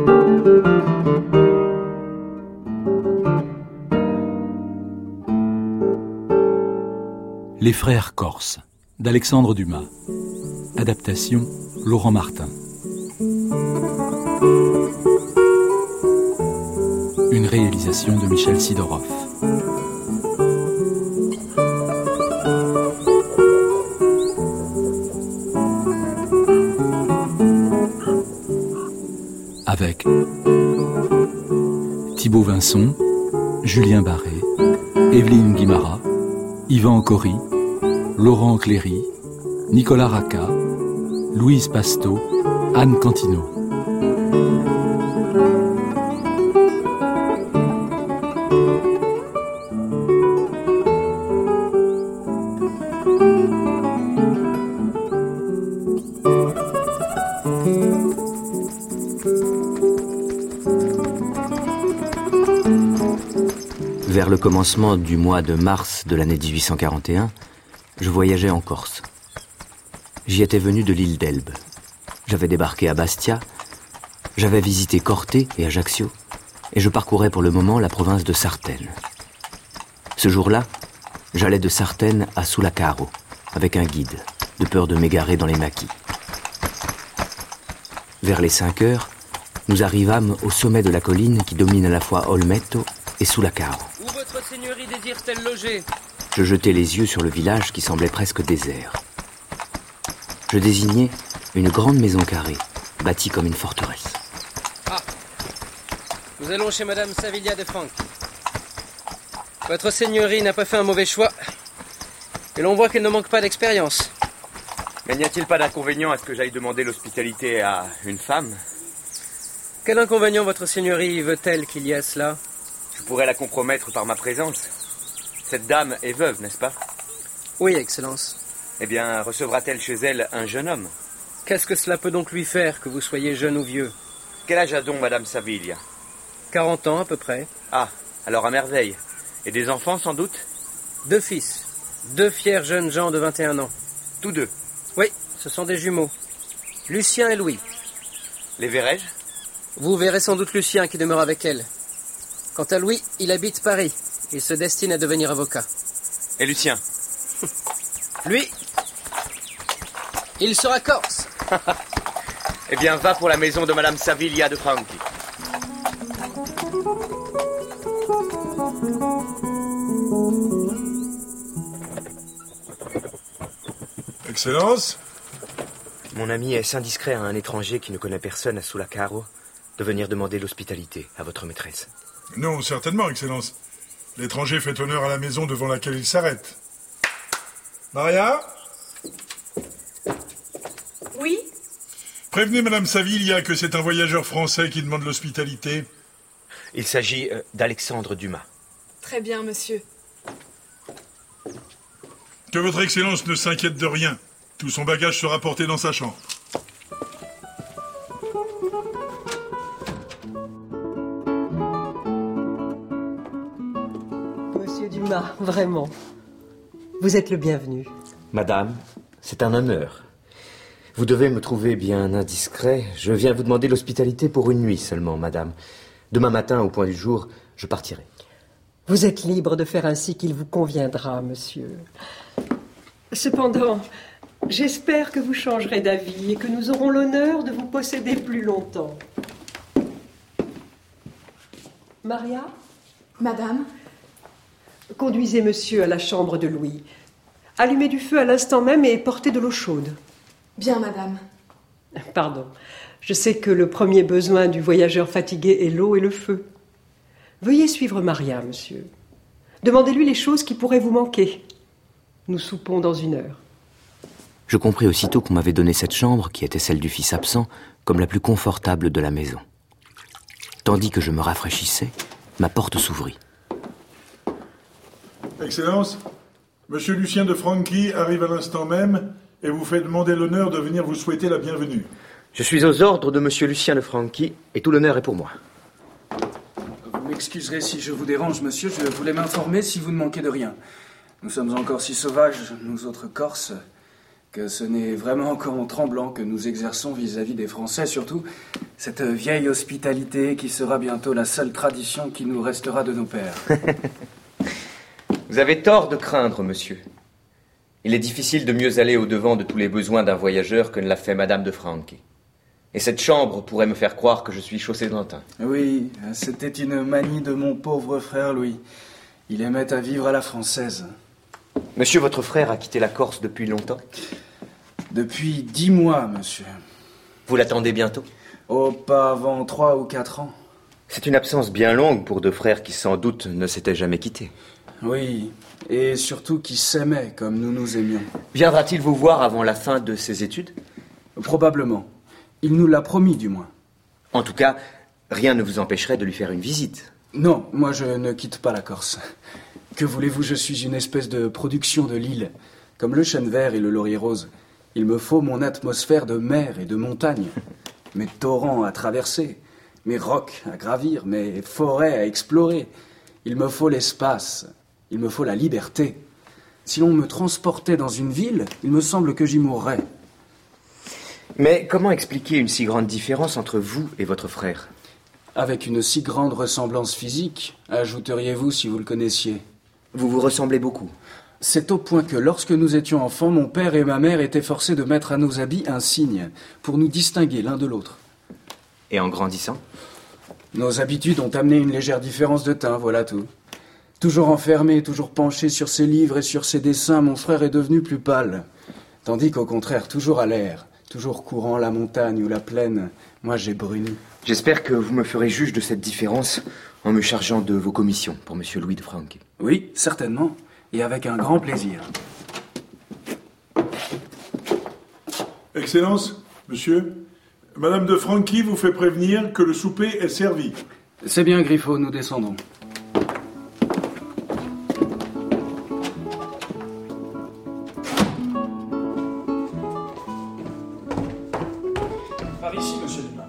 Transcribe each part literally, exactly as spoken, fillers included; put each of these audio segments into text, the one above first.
Les frères corses, d'Alexandre Dumas. Adaptation, Laurent Martin. Une réalisation de Michel Sidorov. Avec Thibaut Vincent, Julien Barré, Evelyne Guimara, Yvan Cory, Laurent Cléry, Nicolas Racca, Louise Pasto, Anne Cantino. Vers le commencement du mois de mars de l'année dix-huit cent quarante et un, je voyageais en Corse. J'y étais venu de l'île d'Elbe. J'avais débarqué à Bastia, j'avais visité Corté et Ajaccio, et je parcourais pour le moment la province de Sartène. Ce jour-là, j'allais de Sartène à Sulacaro, avec un guide, de peur de m'égarer dans les maquis. Vers les cinq heures, nous arrivâmes au sommet de la colline qui domine à la fois Olmeto et Sulacaro. Où votre seigneurie désire-t-elle loger ? Je jetai les yeux sur le village qui semblait presque désert. Je désignai une grande maison carrée, bâtie comme une forteresse. Ah, nous allons chez Madame Savilia de Franchi. Votre seigneurie n'a pas fait un mauvais choix. Et l'on voit qu'elle ne manque pas d'expérience. Mais n'y a-t-il pas d'inconvénient à ce que j'aille demander l'hospitalité à une femme ? Quel inconvénient votre seigneurie veut-elle qu'il y ait à cela ? Je pourrais la compromettre par ma présence. Cette dame est veuve, n'est-ce pas ? Oui, Excellence. Eh bien, recevra-t-elle chez elle un jeune homme ? Qu'est-ce que cela peut donc lui faire, que vous soyez jeune ou vieux ? Quel âge a donc Madame Savilia ? Quarante ans, à peu près. Ah, alors à merveille. Et des enfants, sans doute ? Deux fils. Deux fiers jeunes gens de vingt et un ans. Tous deux ? Oui, ce sont des jumeaux. Lucien et Louis. Les verrai-je ? Vous verrez sans doute Lucien qui demeure avec elle. Quant à Louis, il habite Paris. Il se destine à devenir avocat. Et Lucien ? Lui, il sera corse. Eh bien, va pour la maison de Madame Savilia de Franchi. Excellence ? Mon ami, est-ce indiscret à un étranger qui ne connaît personne à Sulacaro de venir demander l'hospitalité à votre maîtresse ? Non, certainement, Excellence. L'étranger fait honneur à la maison devant laquelle il s'arrête. Maria ? Oui ? Prévenez Madame Savilia que c'est un voyageur français qui demande l'hospitalité. Il s'agit euh, d'Alexandre Dumas. Très bien, monsieur. Que votre Excellence ne s'inquiète de rien. Tout son bagage sera porté dans sa chambre. Monsieur Dumas, vraiment. Vous êtes le bienvenu. Madame, c'est un honneur. Vous devez me trouver bien indiscret. Je viens vous demander l'hospitalité pour une nuit seulement, madame. Demain matin, au point du jour, je partirai. Vous êtes libre de faire ainsi qu'il vous conviendra, monsieur. Cependant, j'espère que vous changerez d'avis et que nous aurons l'honneur de vous posséder plus longtemps. Maria ? Madame ? Conduisez monsieur à la chambre de Louis. Allumez du feu à l'instant même et portez de l'eau chaude. Bien, madame. Pardon. Je sais que le premier besoin du voyageur fatigué est l'eau et le feu. Veuillez suivre Maria, monsieur. Demandez-lui les choses qui pourraient vous manquer. Nous soupons dans une heure. Je compris aussitôt qu'on m'avait donné cette chambre, qui était celle du fils absent, comme la plus confortable de la maison. Tandis que je me rafraîchissais, ma porte s'ouvrit. Excellence, Monsieur Lucien de Franchi arrive à l'instant même et vous fait demander l'honneur de venir vous souhaiter la bienvenue. Je suis aux ordres de Monsieur Lucien de Franchi et tout l'honneur est pour moi. Vous m'excuserez si je vous dérange, monsieur. Je voulais m'informer si vous ne manquez de rien. Nous sommes encore si sauvages, nous autres Corses, que ce n'est vraiment qu'en tremblant que nous exerçons vis-à-vis des Français, surtout cette vieille hospitalité qui sera bientôt la seule tradition qui nous restera de nos pères. Vous avez tort de craindre, monsieur. Il est difficile de mieux aller au-devant de tous les besoins d'un voyageur que ne l'a fait Madame de Franchi. Et cette chambre pourrait me faire croire que je suis chaussé d'antin. Oui, c'était une manie de mon pauvre frère Louis. Il aimait à vivre à la française. Monsieur, votre frère a quitté la Corse depuis longtemps? Depuis dix mois, monsieur. Vous l'attendez bientôt? Oh, pas avant trois ou quatre ans. C'est une absence bien longue pour deux frères qui, sans doute, ne s'étaient jamais quittés. Oui, et surtout qui s'aimaient comme nous nous aimions. Viendra-t-il vous voir avant la fin de ses études? Probablement. Il nous l'a promis, du moins. En tout cas, rien ne vous empêcherait de lui faire une visite. Non, moi je ne quitte pas la Corse. Que voulez-vous, je suis une espèce de production de l'île. Comme le chêne vert et le laurier rose. Il me faut mon atmosphère de mer et de montagne. Mes torrents à traverser. Mes rocs à gravir. Mes forêts à explorer. Il me faut l'espace. Il me faut la liberté. Si l'on me transportait dans une ville, il me semble que j'y mourrais. Mais comment expliquer une si grande différence entre vous et votre frère? Avec une si grande ressemblance physique, ajouteriez-vous si vous le connaissiez? Vous vous ressemblez beaucoup. C'est au point que lorsque nous étions enfants, mon père et ma mère étaient forcés de mettre à nos habits un signe pour nous distinguer l'un de l'autre. Et en grandissant? Nos habitudes ont amené une légère différence de teint, voilà tout. Toujours enfermé, toujours penché sur ses livres et sur ses dessins, mon frère est devenu plus pâle. Tandis qu'au contraire, toujours à l'air, toujours courant la montagne ou la plaine, moi j'ai bruni. J'espère que vous me ferez juge de cette différence en me chargeant de vos commissions pour Monsieur Louis de Franchi. Oui, certainement, et avec un grand plaisir. Excellence, monsieur, Madame de Franchi vous fait prévenir que le souper est servi. C'est bien, Griffo, nous descendons. Par ici, monsieur Dumas.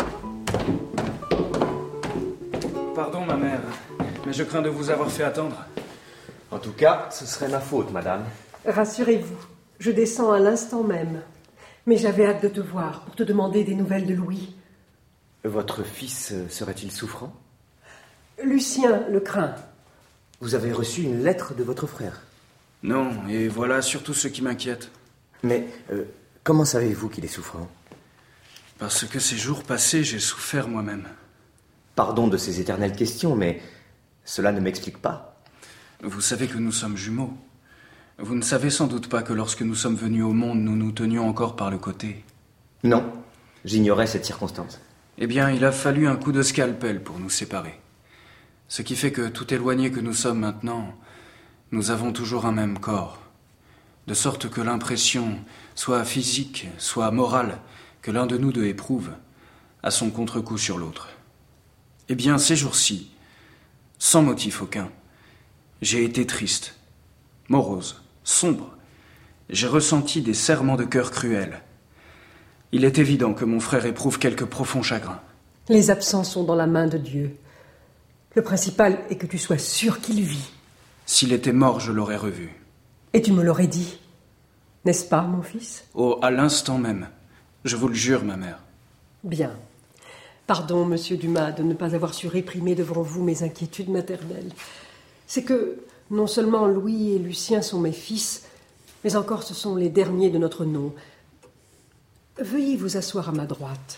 Pardon, ma mère, mais je crains de vous avoir fait attendre. En tout cas, ce serait ma faute, madame. Rassurez-vous, je descends à l'instant même. Mais j'avais hâte de te voir pour te demander des nouvelles de Louis. Votre fils serait-il souffrant? Lucien le craint. Vous avez reçu une lettre de votre frère? Non, et voilà surtout ce qui m'inquiète. Mais euh, comment savez-vous qu'il est souffrant? Parce que ces jours passés, j'ai souffert moi-même. Pardon de ces éternelles questions, mais cela ne m'explique pas. Vous savez que nous sommes jumeaux. Vous ne savez sans doute pas que lorsque nous sommes venus au monde, nous nous tenions encore par le côté. Non, j'ignorais cette circonstance. Eh bien, il a fallu un coup de scalpel pour nous séparer. Ce qui fait que, tout éloignés que nous sommes maintenant, nous avons toujours un même corps. De sorte que l'impression, soit physique, soit morale, que l'un de nous deux éprouve, a son contre-coup sur l'autre. Eh bien, ces jours-ci, sans motif aucun, j'ai été triste, morose, sombre. J'ai ressenti des serrements de cœur cruels. Il est évident que mon frère éprouve quelque profond chagrin. Les absents sont dans la main de Dieu. Le principal est que tu sois sûr qu'il vit. S'il était mort, je l'aurais revu. Et tu me l'aurais dit. N'est-ce pas, mon fils? Oh, à l'instant même. Je vous le jure, ma mère. Bien. Pardon, monsieur Dumas, de ne pas avoir su réprimer devant vous mes inquiétudes maternelles. C'est que non seulement Louis et Lucien sont mes fils, mais encore ce sont les derniers de notre nom. Veuillez vous asseoir à ma droite.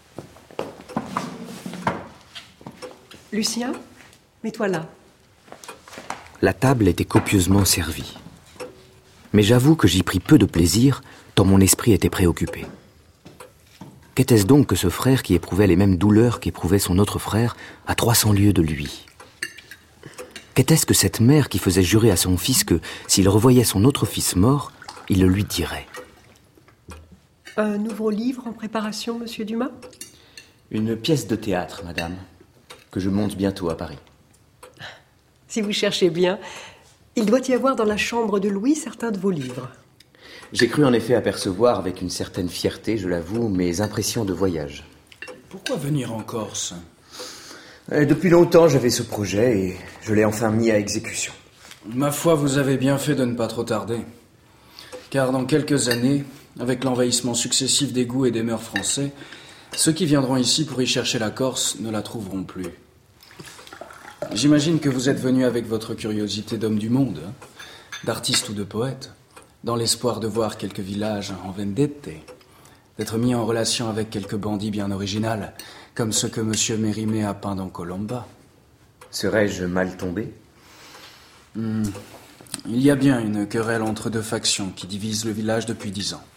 Lucien, mets-toi là. La table était copieusement servie. Mais j'avoue que j'y pris peu de plaisir, tant mon esprit était préoccupé. Qu'était-ce donc que ce frère qui éprouvait les mêmes douleurs qu'éprouvait son autre frère à trois cents lieues de lui? Qu'était-ce que cette mère qui faisait jurer à son fils que, s'il revoyait son autre fils mort, il le lui dirait? Un nouveau livre en préparation, monsieur Dumas? Une pièce de théâtre, madame, que je monte bientôt à Paris. Si vous cherchez bien, il doit y avoir dans la chambre de Louis certains de vos livres. J'ai cru en effet apercevoir avec une certaine fierté, je l'avoue, mes impressions de voyage. Pourquoi venir en Corse? Et depuis longtemps, j'avais ce projet et je l'ai enfin mis à exécution. Ma foi, vous avez bien fait de ne pas trop tarder. Car dans quelques années, avec l'envahissement successif des goûts et des mœurs français, ceux qui viendront ici pour y chercher la Corse ne la trouveront plus. J'imagine que vous êtes venu avec votre curiosité d'homme du monde, hein, d'artiste ou de poète, dans l'espoir de voir quelques villages en vendette, d'être mis en relation avec quelques bandits bien original, comme ceux que M. Mérimée a peints dans Colomba. Serais-je mal tombé? Hmm. Il y a bien une querelle entre deux factions qui divisent le village depuis dix ans.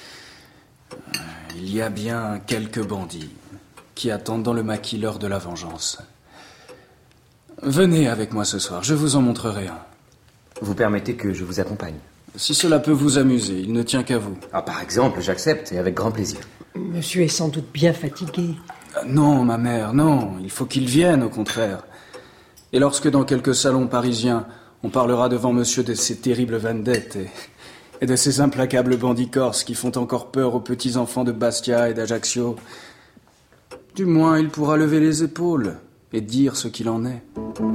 Il y a bien quelques bandits qui attendent dans le maquis l'heure de la vengeance. Venez avec moi ce soir, je vous en montrerai un. Vous permettez que je vous accompagne? Si cela peut vous amuser, il ne tient qu'à vous. Ah, par exemple, j'accepte, et avec grand plaisir. Monsieur est sans doute bien fatigué. Non, ma mère, non. Il faut qu'il vienne, au contraire. Et lorsque dans quelques salons parisiens, on parlera devant monsieur de ces terribles vendettes et, et de ces implacables bandits corses qui font encore peur aux petits-enfants de Bastia et d'Ajaccio, du moins il pourra lever les épaules et dire ce qu'il en est.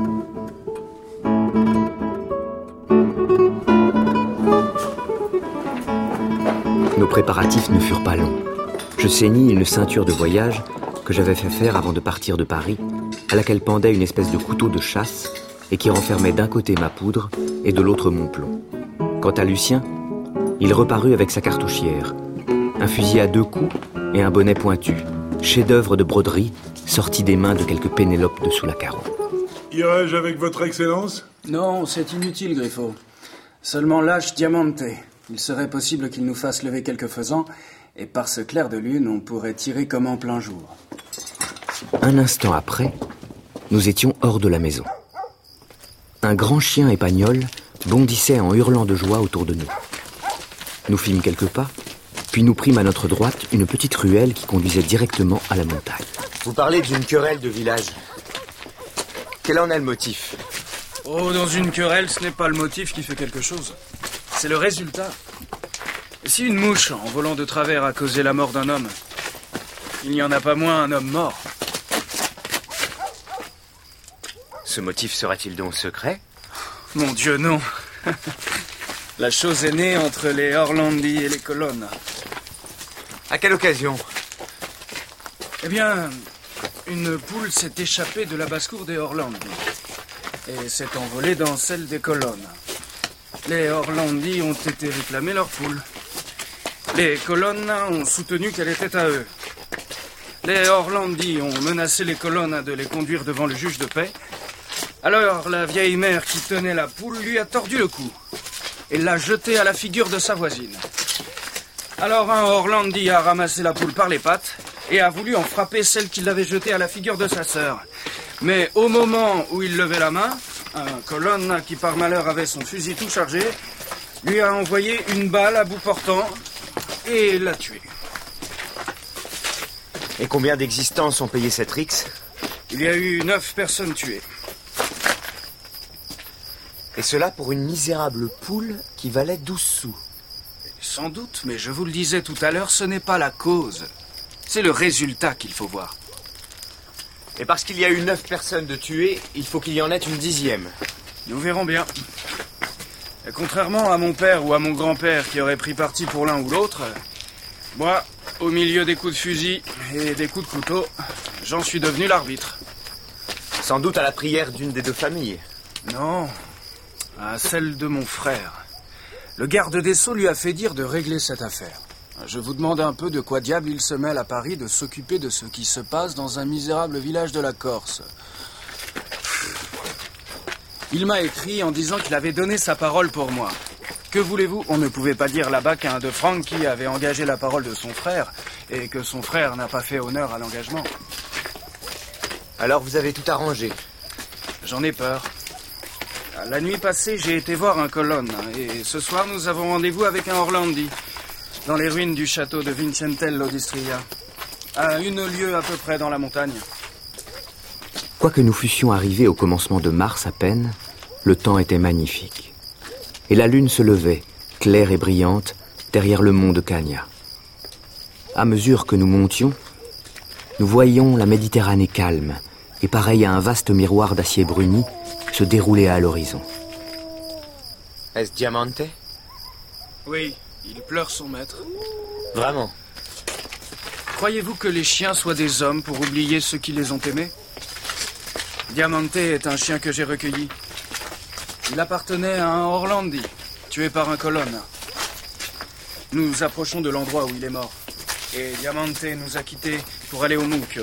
Nos préparatifs ne furent pas longs. Je ceignis une ceinture de voyage que j'avais fait faire avant de partir de Paris, à laquelle pendait une espèce de couteau de chasse et qui renfermait d'un côté ma poudre et de l'autre mon plomb. Quant à Lucien, il reparut avec sa cartouchière, un fusil à deux coups et un bonnet pointu, chef-d'œuvre de broderie sorti des mains de quelques Pénélopes de sous la carreau. Irai-je avec votre excellence? Non, c'est inutile, Griffo. Seulement lâche Diamante. Il serait possible qu'il nous fasse lever quelques faisans, et par ce clair de lune, on pourrait tirer comme en plein jour. Un instant après, nous étions hors de la maison. Un grand chien épagnol bondissait en hurlant de joie autour de nous. Nous fîmes quelques pas, puis nous prîmes à notre droite une petite ruelle qui conduisait directement à la montagne. Vous parlez d'une querelle de village. Quel en est le motif? Oh, dans une querelle, ce n'est pas le motif qui fait quelque chose. C'est le résultat. Si une mouche, en volant de travers, a causé la mort d'un homme, il n'y en a pas moins un homme mort. Ce motif serait-il donc secret? Mon Dieu, non. La chose est née entre les Orlandi et les colonnes. À quelle occasion? Eh bien, une poule s'est échappée de la basse-cour des Orlandi et s'est envolée dans celle des colonnes. Les Orlandi ont été réclamer leur poule. Les colonnes ont soutenu qu'elle était à eux. Les Orlandi ont menacé les colonnes de les conduire devant le juge de paix. Alors la vieille mère qui tenait la poule lui a tordu le cou et l'a jetée à la figure de sa voisine. Alors un Orlandi a ramassé la poule par les pattes et a voulu en frapper celle qui l'avait jetée à la figure de sa sœur. Mais au moment où il levait la main, un colonne qui par malheur avait son fusil tout chargé lui a envoyé une balle à bout portant et l'a tué. Et combien d'existences ont payé cette rixe? Il y a eu neuf personnes tuées. Et cela pour une misérable poule qui valait douze sous. Sans doute, mais je vous le disais tout à l'heure, ce n'est pas la cause. C'est le résultat qu'il faut voir. Et parce qu'il y a eu neuf personnes de tuées, il faut qu'il y en ait une dixième. Nous verrons bien. Et contrairement à mon père ou à mon grand-père qui aurait pris parti pour l'un ou l'autre, moi, au milieu des coups de fusil et des coups de couteau, j'en suis devenu l'arbitre. Sans doute à la prière d'une des deux familles. Non, à celle de mon frère. Le garde des Sceaux lui a fait dire de régler cette affaire. Je vous demande un peu de quoi diable il se mêle à Paris de s'occuper de ce qui se passe dans un misérable village de la Corse. Il m'a écrit en disant qu'il avait donné sa parole pour moi. Que voulez-vous? On ne pouvait pas dire là-bas qu'un de Franchi avait engagé la parole de son frère et que son frère n'a pas fait honneur à l'engagement. Alors vous avez tout arrangé? J'en ai peur. La nuit passée, j'ai été voir un colonne et ce soir, nous avons rendez-vous avec un Orlandi dans les ruines du château de Vincentello d'Istria, à une lieue à peu près dans la montagne. Quoique nous fussions arrivés au commencement de mars à peine, le temps était magnifique. Et la lune se levait, claire et brillante, derrière le mont de Cagna. À mesure que nous montions, nous voyions la Méditerranée calme et pareille à un vaste miroir d'acier bruni se dérouler à l'horizon. Est-ce Diamante? Oui, Il pleure son maître. Vraiment? Croyez-vous que les chiens soient des hommes pour oublier ceux qui les ont aimés? Diamante est un chien que j'ai recueilli. Il appartenait à un Orlandi, tué par un colonne. Nous approchons de l'endroit où il est mort. Et Diamante nous a quittés pour aller au Mucchio.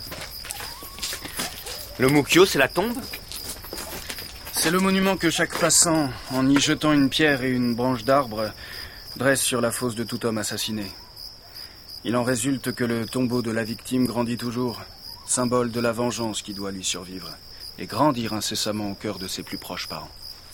Le Mucchio, c'est la tombe? C'est le monument que chaque passant, en y jetant une pierre et une branche d'arbre, dresse sur la fosse de tout homme assassiné. Il en résulte que le tombeau de la victime grandit toujours, symbole de la vengeance qui doit lui survivre, et grandir incessamment au cœur de ses plus proches parents.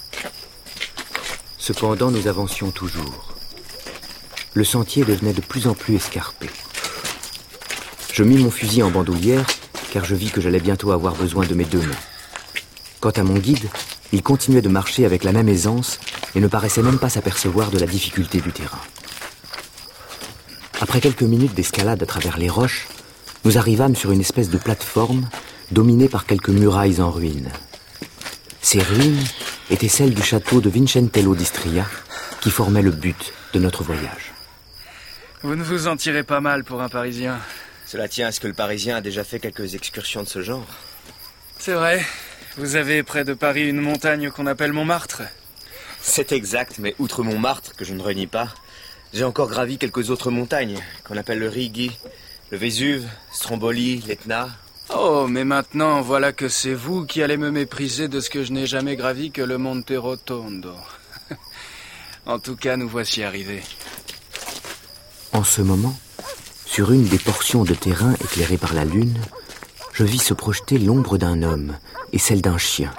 Cependant, nous avancions toujours. Le sentier devenait de plus en plus escarpé. Je mis mon fusil en bandoulière, car je vis que j'allais bientôt avoir besoin de mes deux mains. Quant à mon guide, il continuait de marcher avec la même aisance et ne paraissait même pas s'apercevoir de la difficulté du terrain. Après quelques minutes d'escalade à travers les roches, nous arrivâmes sur une espèce de plateforme dominée par quelques murailles en ruine. Ces ruines étaient celles du château de Vincentello d'Istria, qui formait le but de notre voyage. Vous ne vous en tirez pas mal pour un Parisien. Cela tient à ce que le Parisien a déjà fait quelques excursions de ce genre. C'est vrai. Vous avez près de Paris une montagne qu'on appelle Montmartre. C'est exact, mais outre Montmartre, que je ne renie pas, j'ai encore gravi quelques autres montagnes, qu'on appelle le Righi, le Vésuve, Stromboli, l'Etna. Oh, mais maintenant, voilà que c'est vous qui allez me mépriser de ce que je n'ai jamais gravi que le Monte Rotondo. En tout cas, nous voici arrivés. En ce moment, sur une des portions de terrain éclairées par la lune, je vis se projeter l'ombre d'un homme et celle d'un chien.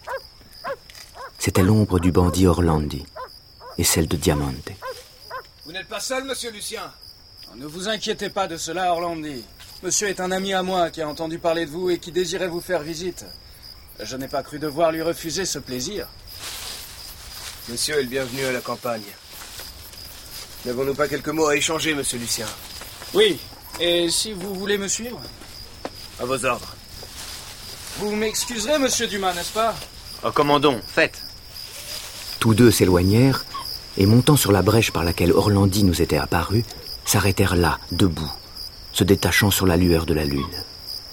C'était l'ombre du bandit Orlandi et celle de Diamante. Vous n'êtes pas seul, monsieur Lucien? Ne vous inquiétez pas de cela, Orlandi. Monsieur est un ami à moi qui a entendu parler de vous et qui désirait vous faire visite. Je n'ai pas cru devoir lui refuser ce plaisir. Monsieur est le bienvenu à la campagne. N'avons-nous pas quelques mots à échanger, monsieur Lucien? Oui, et si vous voulez me suivre? À vos ordres. Vous m'excuserez, monsieur Dumas, n'est-ce pas? Recommandons, faites. Tous deux s'éloignèrent et, montant sur la brèche par laquelle Orlandi nous était apparu, s'arrêtèrent là, debout, se détachant sur la lueur de la lune.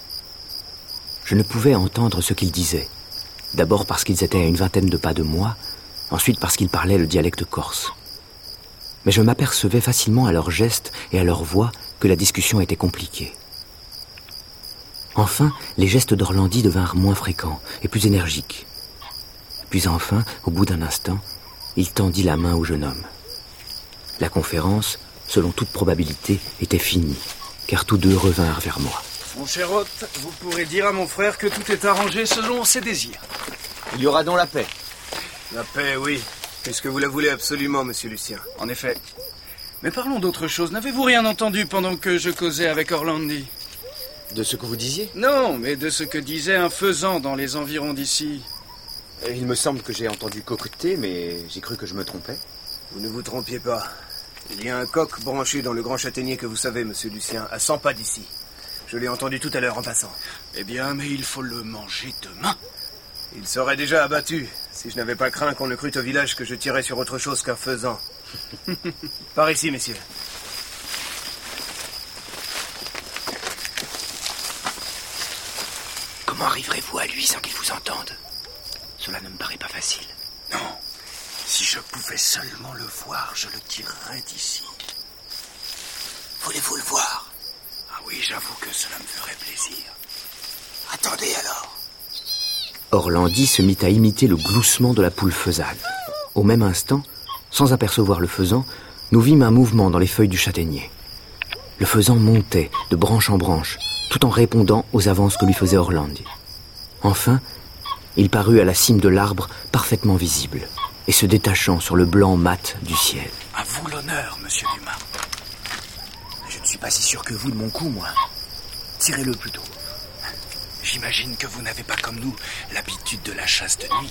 Je ne pouvais entendre ce qu'ils disaient, d'abord parce qu'ils étaient à une vingtaine de pas de moi, ensuite parce qu'ils parlaient le dialecte corse. Mais je m'apercevais facilement à leurs gestes et à leur voix que la discussion était compliquée. Enfin, les gestes d'Orlandi devinrent moins fréquents et plus énergiques. Puis enfin, au bout d'un instant, il tendit la main au jeune homme. La conférence, selon toute probabilité, était finie, car tous deux revinrent vers moi. Mon cher hôte, vous pourrez dire à mon frère que tout est arrangé selon ses désirs. Il y aura donc la paix. La paix, oui, puisque vous la voulez absolument, monsieur Lucien. En effet. Mais parlons d'autre chose. N'avez-vous rien entendu pendant que je causais avec Orlandi? De ce que vous disiez? Non, mais de ce que disait un faisan dans les environs d'ici. Il me semble que j'ai entendu coqueter, mais j'ai cru que je me trompais. Vous ne vous trompiez pas. Il y a un coq branché dans le grand châtaignier que vous savez, monsieur Lucien, à cent pas d'ici. Je l'ai entendu tout à l'heure en passant. Eh bien, mais il faut le manger demain. Il serait déjà abattu, si je n'avais pas craint qu'on ne crût au village que je tirais sur autre chose qu'un faisan. Par ici, messieurs. Comment arriverez-vous à lui sans qu'il vous entende? Cela ne me paraît pas facile. Non. Si je pouvais seulement le voir, je le tirerais d'ici. Voulez-vous le voir? Ah oui, j'avoue que cela me ferait plaisir. Attendez alors. Orlandi se mit à imiter le gloussement de la poule faisane. Au même instant, sans apercevoir le faisan, nous vîmes un mouvement dans les feuilles du châtaignier. Le faisan montait de branche en branche, tout en répondant aux avances que lui faisait Orlandi. Enfin, il parut à la cime de l'arbre, parfaitement visible, et se détachant sur le blanc mat du ciel. À vous l'honneur, monsieur Dumas. Je ne suis pas si sûr que vous de mon coup, moi. Tirez-le plutôt. J'imagine que vous n'avez pas comme nous l'habitude de la chasse de nuit.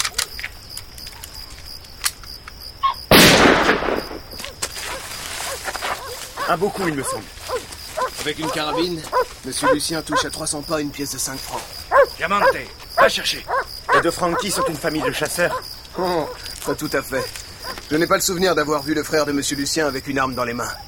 Un beau coup, il me semble. Avec une carabine, monsieur Lucien touche à trois cents pas une pièce de cinq francs. Diamante, va chercher. Les deux Franchi sont une famille de chasseurs. Oh, pas tout à fait. Je n'ai pas le souvenir d'avoir vu le frère de Monsieur Lucien avec une arme dans les mains.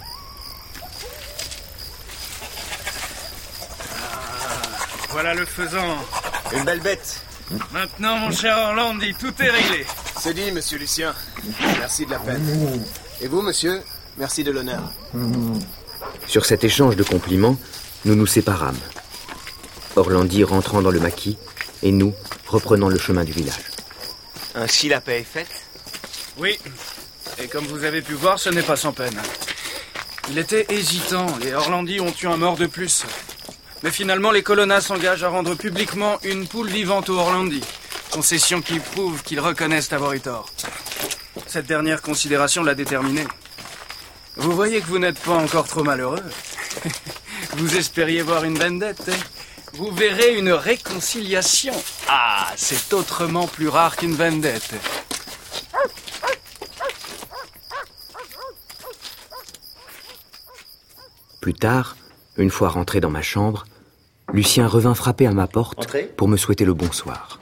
Ah, voilà le faisan. Une belle bête. Maintenant, mon cher Orlandi, tout est réglé. C'est dit, Monsieur Lucien. Merci de la peine. Et vous, monsieur, merci de l'honneur. Sur cet échange de compliments, nous nous séparâmes. Orlandi rentrant dans le maquis, et nous reprenant le chemin du village. Ainsi la paix est faite? Oui, et comme vous avez pu voir, ce n'est pas sans peine. Il était hésitant, les Orlandi ont eu un mort de plus. Mais finalement, les colonnas s'engagent à rendre publiquement une poule vivante aux Orlandi, concession qui prouve qu'ils reconnaissent avoir eu tort. Cette dernière considération l'a déterminé. Vous voyez que vous n'êtes pas encore trop malheureux. Vous espériez voir une vendette, hein? Vous verrez une réconciliation. Ah, c'est autrement plus rare qu'une vendette. Plus tard, une fois rentré dans ma chambre, Lucien revint frapper à ma porte Entrez. pour me souhaiter le bonsoir.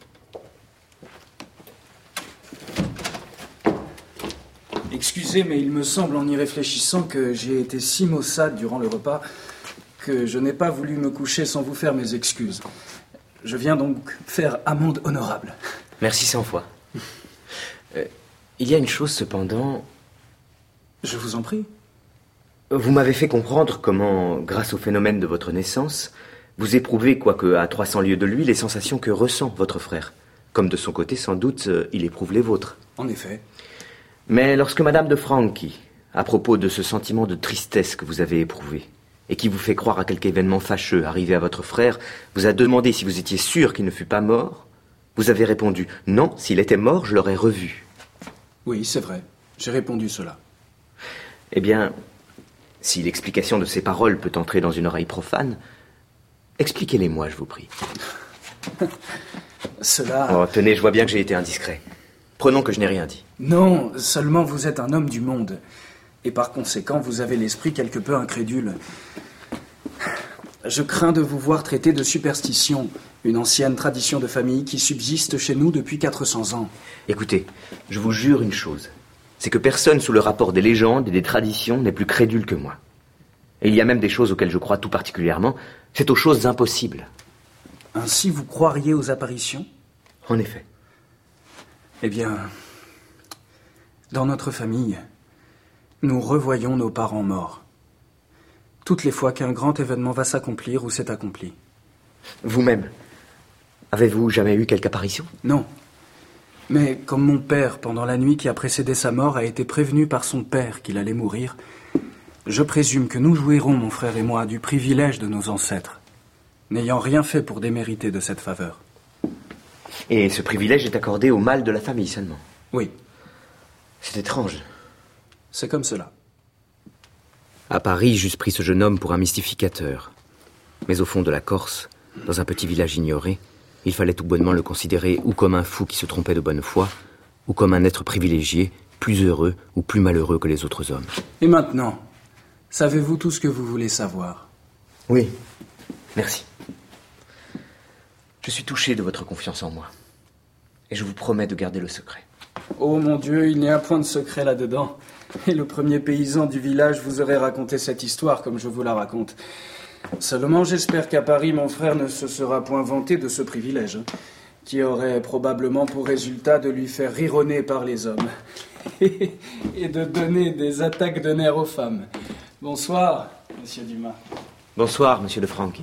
Excusez, mais il me semble en y réfléchissant que j'ai été si maussade durant le repas que je n'ai pas voulu me coucher sans vous faire mes excuses. Je viens donc faire amende honorable. Merci cent fois. Euh, il y a une chose cependant... Je vous en prie. Vous m'avez fait comprendre comment, grâce au phénomène de votre naissance, vous éprouvez, quoique à trois cents lieues de lui, les sensations que ressent votre frère. Comme de son côté, sans doute, il éprouve les vôtres. En effet. Mais lorsque Madame de Franchi, à propos de ce sentiment de tristesse que vous avez éprouvé, et qui vous fait croire à quelque événement fâcheux arrivé à votre frère, vous a demandé si vous étiez sûr qu'il ne fût pas mort, vous avez répondu « Non, s'il était mort, je l'aurais revu ». Oui, c'est vrai. J'ai répondu cela. Eh bien, si l'explication de ces paroles peut entrer dans une oreille profane, expliquez-les-moi, je vous prie. Cela... Oh, tenez, je vois bien que j'ai été indiscret. Prenons que je n'ai rien dit. Non, seulement vous êtes un homme du monde. Et par conséquent, vous avez l'esprit quelque peu incrédule. Je crains de vous voir traiter de superstition, une ancienne tradition de famille qui subsiste chez nous depuis quatre cents ans. Écoutez, je vous jure une chose. C'est que personne sous le rapport des légendes et des traditions n'est plus crédule que moi. Et il y a même des choses auxquelles je crois tout particulièrement. C'est aux choses impossibles. Ainsi, vous croiriez aux apparitions ? En effet. Eh bien, dans notre famille, nous revoyons nos parents morts. Toutes les fois qu'un grand événement va s'accomplir ou s'est accompli. Vous-même, avez-vous jamais eu quelque apparition ? Non. Mais comme mon père, pendant la nuit qui a précédé sa mort, a été prévenu par son père qu'il allait mourir, je présume que nous jouirons, mon frère et moi, du privilège de nos ancêtres, n'ayant rien fait pour démériter de cette faveur. Et ce privilège est accordé au mâle de la famille seulement ? Oui. C'est étrange. C'est comme cela. À Paris, j'eusse pris ce jeune homme pour un mystificateur. Mais au fond de la Corse, dans un petit village ignoré, il fallait tout bonnement le considérer ou comme un fou qui se trompait de bonne foi, ou comme un être privilégié, plus heureux ou plus malheureux que les autres hommes. Et maintenant, savez-vous tout ce que vous voulez savoir ? Oui, merci. Je suis touché de votre confiance en moi. Et je vous promets de garder le secret. Oh mon Dieu, il n'y a point de secret là-dedans. Et le premier paysan du village vous aurait raconté cette histoire comme je vous la raconte. Seulement, j'espère qu'à Paris, mon frère ne se sera point vanté de ce privilège, qui aurait probablement pour résultat de lui faire rironner par les hommes et de donner des attaques de nerfs aux femmes. Bonsoir, monsieur Dumas. Bonsoir, monsieur de Franchi.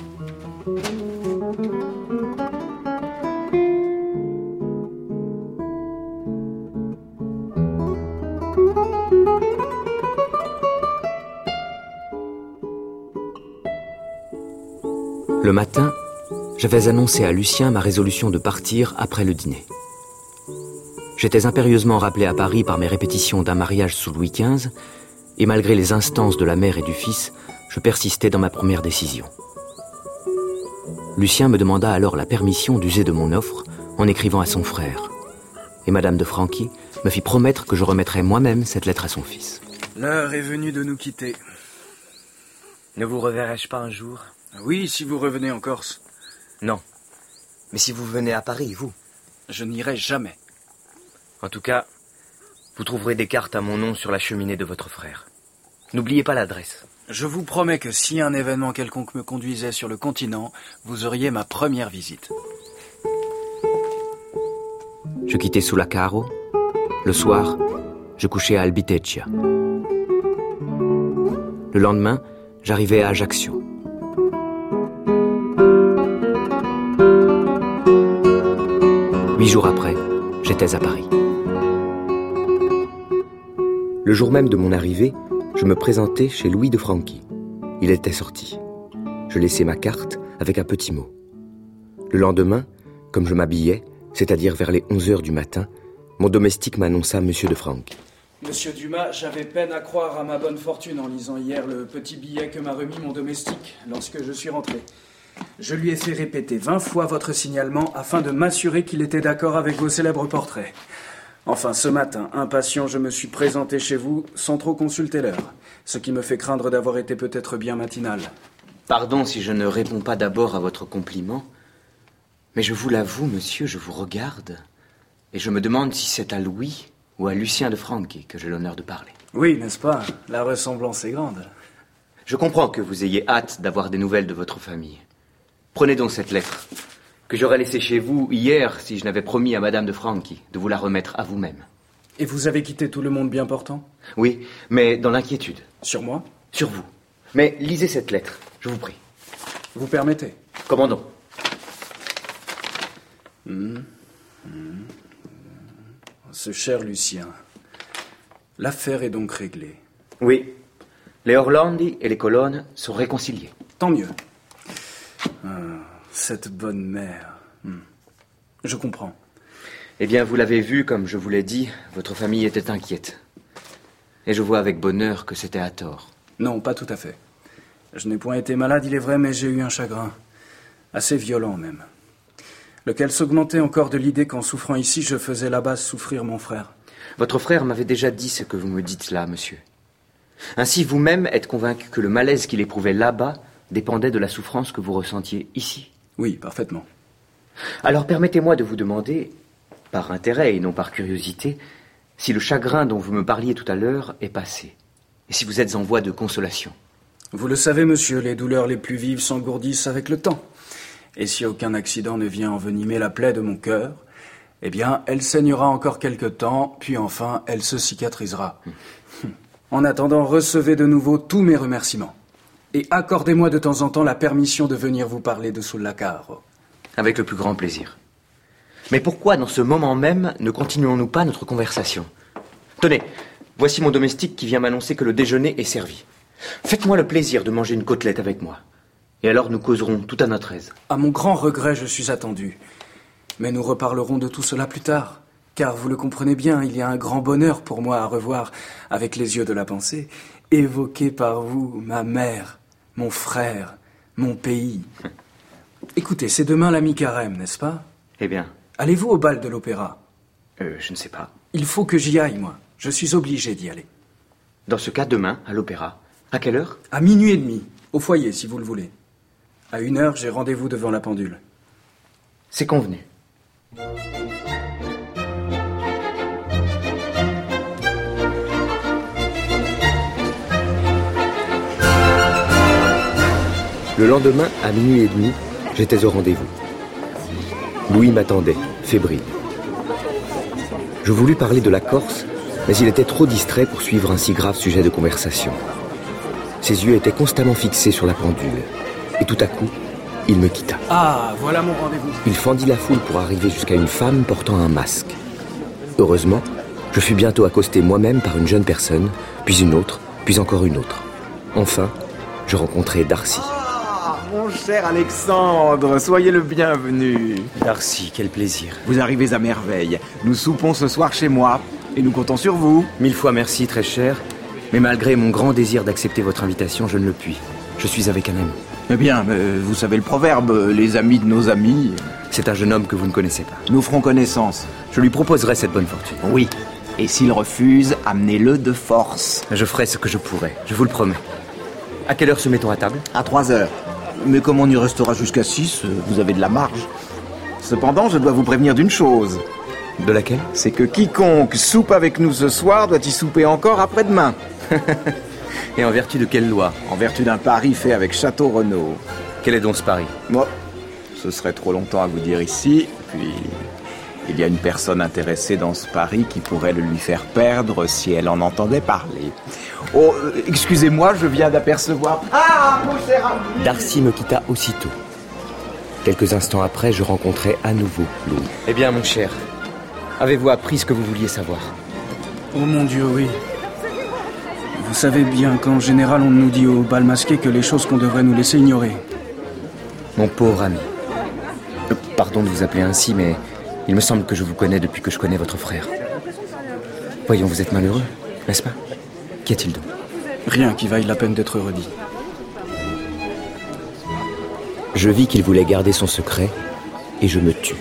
Le matin, j'avais annoncé à Lucien ma résolution de partir après le dîner. J'étais impérieusement rappelé à Paris par mes répétitions d'un mariage sous Louis quinze, et malgré les instances de la mère et du fils, je persistais dans ma première décision. Lucien me demanda alors la permission d'user de mon offre en écrivant à son frère. Et Madame de Franchi me fit promettre que je remettrais moi-même cette lettre à son fils. L'heure est venue de nous quitter. Ne vous reverrai-je pas un jour ? Oui, si vous revenez en Corse. Non. Mais si vous venez à Paris, vous ? Je n'irai jamais. En tout cas, Vous trouverez des cartes à mon nom sur la cheminée de votre frère. N'oubliez pas l'adresse. Je vous promets que si un événement quelconque me conduisait sur le continent, vous auriez ma première visite. Je quittais Sullacaro. Le soir, je couchais à Albiteccia. Le lendemain, j'arrivais à Ajaccio. Huit jours après, j'étais à Paris. Le jour même de mon arrivée, je me présentais chez Louis de Franchi. Il était sorti. Je laissai ma carte avec un petit mot. Le lendemain, comme je m'habillais, c'est-à-dire vers les onze heures du matin, mon domestique m'annonça Monsieur de Franchi. Monsieur Dumas, j'avais peine à croire à ma bonne fortune en lisant hier le petit billet que m'a remis mon domestique lorsque je suis rentré. Je lui ai fait répéter vingt fois votre signalement afin de m'assurer qu'il était d'accord avec vos célèbres portraits. Enfin, ce matin, impatient, je me suis présenté chez vous sans trop consulter l'heure, ce qui me fait craindre d'avoir été peut-être bien matinal. Pardon si je ne réponds pas d'abord à votre compliment, mais je vous l'avoue, monsieur, je vous regarde, et je me demande si c'est à Louis ou à Lucien de Franchi que j'ai l'honneur de parler. Oui, n'est-ce pas? La ressemblance est grande. Je comprends que vous ayez hâte d'avoir des nouvelles de votre famille. Prenez donc cette lettre, que j'aurais laissée chez vous hier si je n'avais promis à Madame de Franchi de vous la remettre à vous-même. Et vous avez quitté tout le monde bien portant? Oui, mais dans l'inquiétude. Sur moi? Sur vous. Mais lisez cette lettre, je vous prie. Vous permettez? Comment donc? Mmh. Mmh. Ce cher Lucien, l'affaire est donc réglée. Oui, les Orlandi et les Colonnes sont réconciliés. Tant mieux. Ah, cette bonne mère. Hmm. Je comprends. Eh bien, vous l'avez vu, comme je vous l'ai dit, votre famille était inquiète. Et je vois avec bonheur que c'était à tort. Non, pas tout à fait. Je n'ai point été malade, il est vrai, mais j'ai eu un chagrin. Assez violent, même. Lequel s'augmentait encore de l'idée qu'en souffrant ici, je faisais là-bas souffrir mon frère. Votre frère m'avait déjà dit ce que vous me dites là, monsieur. Ainsi, vous-même êtes convaincu que le malaise qu'il éprouvait là-bas dépendait de la souffrance que vous ressentiez ici? Oui, parfaitement. Alors permettez-moi de vous demander, par intérêt et non par curiosité, si le chagrin dont vous me parliez tout à l'heure est passé, et si vous êtes en voie de consolation. Vous le savez, monsieur, les douleurs les plus vives s'engourdissent avec le temps. Et si aucun accident ne vient envenimer la plaie de mon cœur, eh bien, elle saignera encore quelque temps, puis enfin, elle se cicatrisera. Mmh. En attendant, recevez de nouveau tous mes remerciements. Et accordez-moi de temps en temps la permission de venir vous parler de Sullacaro. Avec le plus grand plaisir. Mais pourquoi, dans ce moment même, ne continuons-nous pas notre conversation? Tenez, voici mon domestique qui vient m'annoncer que le déjeuner est servi. Faites-moi le plaisir de manger une côtelette avec moi. Et alors nous causerons tout à notre aise. À mon grand regret, je suis attendu. Mais nous reparlerons de tout cela plus tard. Car vous le comprenez bien, il y a un grand bonheur pour moi à revoir, avec les yeux de la pensée, évoqué par vous, ma mère, mon frère, mon pays. Écoutez, c'est demain la mi-carême, n'est-ce pas? Eh bien. Allez-vous au bal de l'opéra? Euh, je ne sais pas. Il faut que j'y aille, moi. Je suis obligé d'y aller. Dans ce cas, demain, à l'opéra. À quelle heure? À minuit et demi, au foyer, si vous le voulez. À une heure, j'ai rendez-vous devant la pendule. C'est convenu. Le lendemain, à minuit et demi, j'étais au rendez-vous. Louis m'attendait, fébrile. Je voulus parler de la Corse, mais il était trop distrait pour suivre un si grave sujet de conversation. Ses yeux étaient constamment fixés sur la pendule. Et tout à coup, il me quitta. Ah, voilà mon rendez-vous. Il fendit la foule pour arriver jusqu'à une femme portant un masque. Heureusement, je fus bientôt accosté moi-même par une jeune personne, puis une autre, puis encore une autre. Enfin, je rencontrai Darcy. Ah, mon cher Alexandre, soyez le bienvenu. Darcy, quel plaisir. Vous arrivez à merveille. Nous soupons ce soir chez moi, et nous comptons sur vous. Mille fois merci, très cher. Mais malgré mon grand désir d'accepter votre invitation, je ne le puis. Je suis avec un ami. Eh bien, euh, vous savez le proverbe, les amis de nos amis. C'est un jeune homme que vous ne connaissez pas. Nous ferons connaissance. Je lui proposerai cette bonne fortune. Oui. Et s'il refuse, amenez-le de force. Je ferai ce que je pourrai, je vous le promets. À quelle heure se met-on à table? À trois heures. Mais comme on y restera jusqu'à six, vous avez de la marge. Cependant, je dois vous prévenir d'une chose. De laquelle? C'est que quiconque soupe avec nous ce soir doit y souper encore après-demain. Et en vertu de quelle loi? En vertu d'un pari fait avec Château Renaud. Quel est donc ce pari? Moi, ce serait trop longtemps à vous dire ici. Puis, il y a une personne intéressée dans ce pari qui pourrait le lui faire perdre si elle en entendait parler. Oh, euh, excusez-moi, je viens d'apercevoir... Ah, mon cher ami! Darcy me quitta aussitôt. Quelques instants après, je rencontrai à nouveau Louis. Eh bien, mon cher, avez-vous appris ce que vous vouliez savoir? Oh mon Dieu, oui. Vous savez bien qu'en général, on nous dit au bal masqué que les choses qu'on devrait nous laisser ignorer. Mon pauvre ami. Euh, pardon de vous appeler ainsi, mais il me semble que je vous connais depuis que je connais votre frère. Voyons, vous êtes malheureux, n'est-ce pas? Qu'y a-t-il donc? Rien qui vaille la peine d'être redit. Je vis qu'il voulait garder son secret, et je me tus.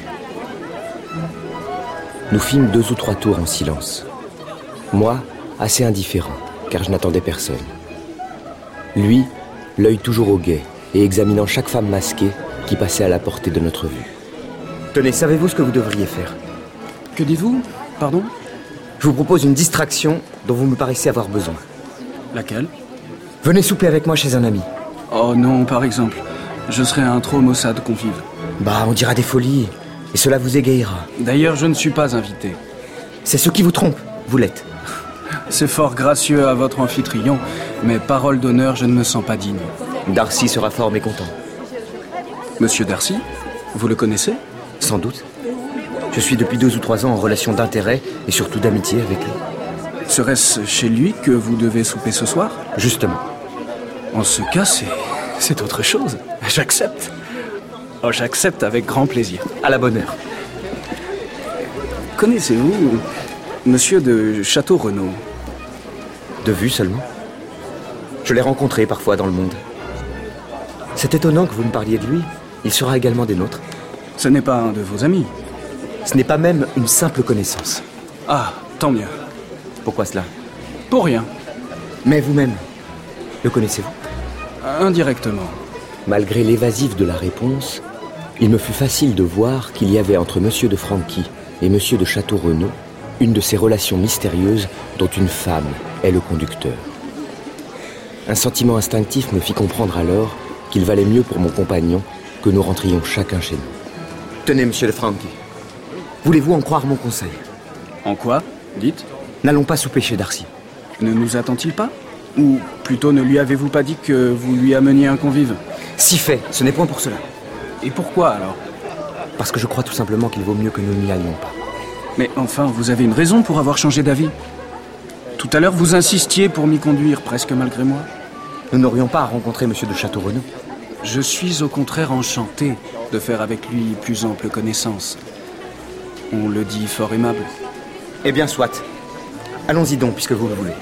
Nous fîmes deux ou trois tours en silence. Moi, assez indifférent, car je n'attendais personne. Lui, l'œil toujours au guet, et examinant chaque femme masquée qui passait à la portée de notre vue. Tenez, savez-vous ce que vous devriez faire? Que dites-vous? Pardon? Je vous propose une distraction dont vous me paraissez avoir besoin. Laquelle? Venez souper avec moi chez un ami. Oh non, par exemple. Je serais un trop maussade convive. Bah, on dira des folies, et cela vous égayera. D'ailleurs, je ne suis pas invité. C'est ce qui vous trompe, vous l'êtes. C'est fort gracieux à votre amphitryon, mais parole d'honneur, je ne me sens pas digne. Darcy sera fort mécontent. Monsieur Darcy? Vous le connaissez? Sans doute. Je suis depuis deux ou trois ans en relation d'intérêt et surtout d'amitié avec lui. Serait-ce chez lui que vous devez souper ce soir? Justement. En ce cas, c'est... c'est autre chose. J'accepte. Oh, j'accepte avec grand plaisir. À la bonne heure. Connaissez-vous Monsieur de Château Renaud? De vue seulement. Je l'ai rencontré parfois dans le monde. C'est étonnant que vous me parliez de lui. Il sera également des nôtres. Ce n'est pas un de vos amis? Ce n'est pas même une simple connaissance. Ah, tant mieux. Pourquoi cela? Pour rien. Mais vous-même, le connaissez-vous? Indirectement. Malgré l'évasif de la réponse, il me fut facile de voir qu'il y avait entre Monsieur de Franquy et Monsieur de Château Renaud une de ces relations mystérieuses dont une femme est le conducteur. Un sentiment instinctif me fit comprendre alors qu'il valait mieux pour mon compagnon que nous rentrions chacun chez nous. Tenez, Monsieur de Franquy, voulez-vous en croire mon conseil? En quoi? Dites. N'allons pas souper chez Darcy. Ne nous attend-il pas? Ou plutôt ne lui avez-vous pas dit que vous lui ameniez un convive? Si fait, ce n'est point pour cela. Et pourquoi alors? Parce que je crois tout simplement qu'il vaut mieux que nous n'y allions pas. Mais enfin, vous avez une raison pour avoir changé d'avis. Tout à l'heure, vous insistiez pour m'y conduire, presque malgré moi. Nous n'aurions pas à rencontrer Monsieur de Château Renaud. Je suis au contraire enchanté de faire avec lui plus ample connaissance. On le dit fort aimable. Eh bien, soit. Allons-y donc, puisque vous le voulez.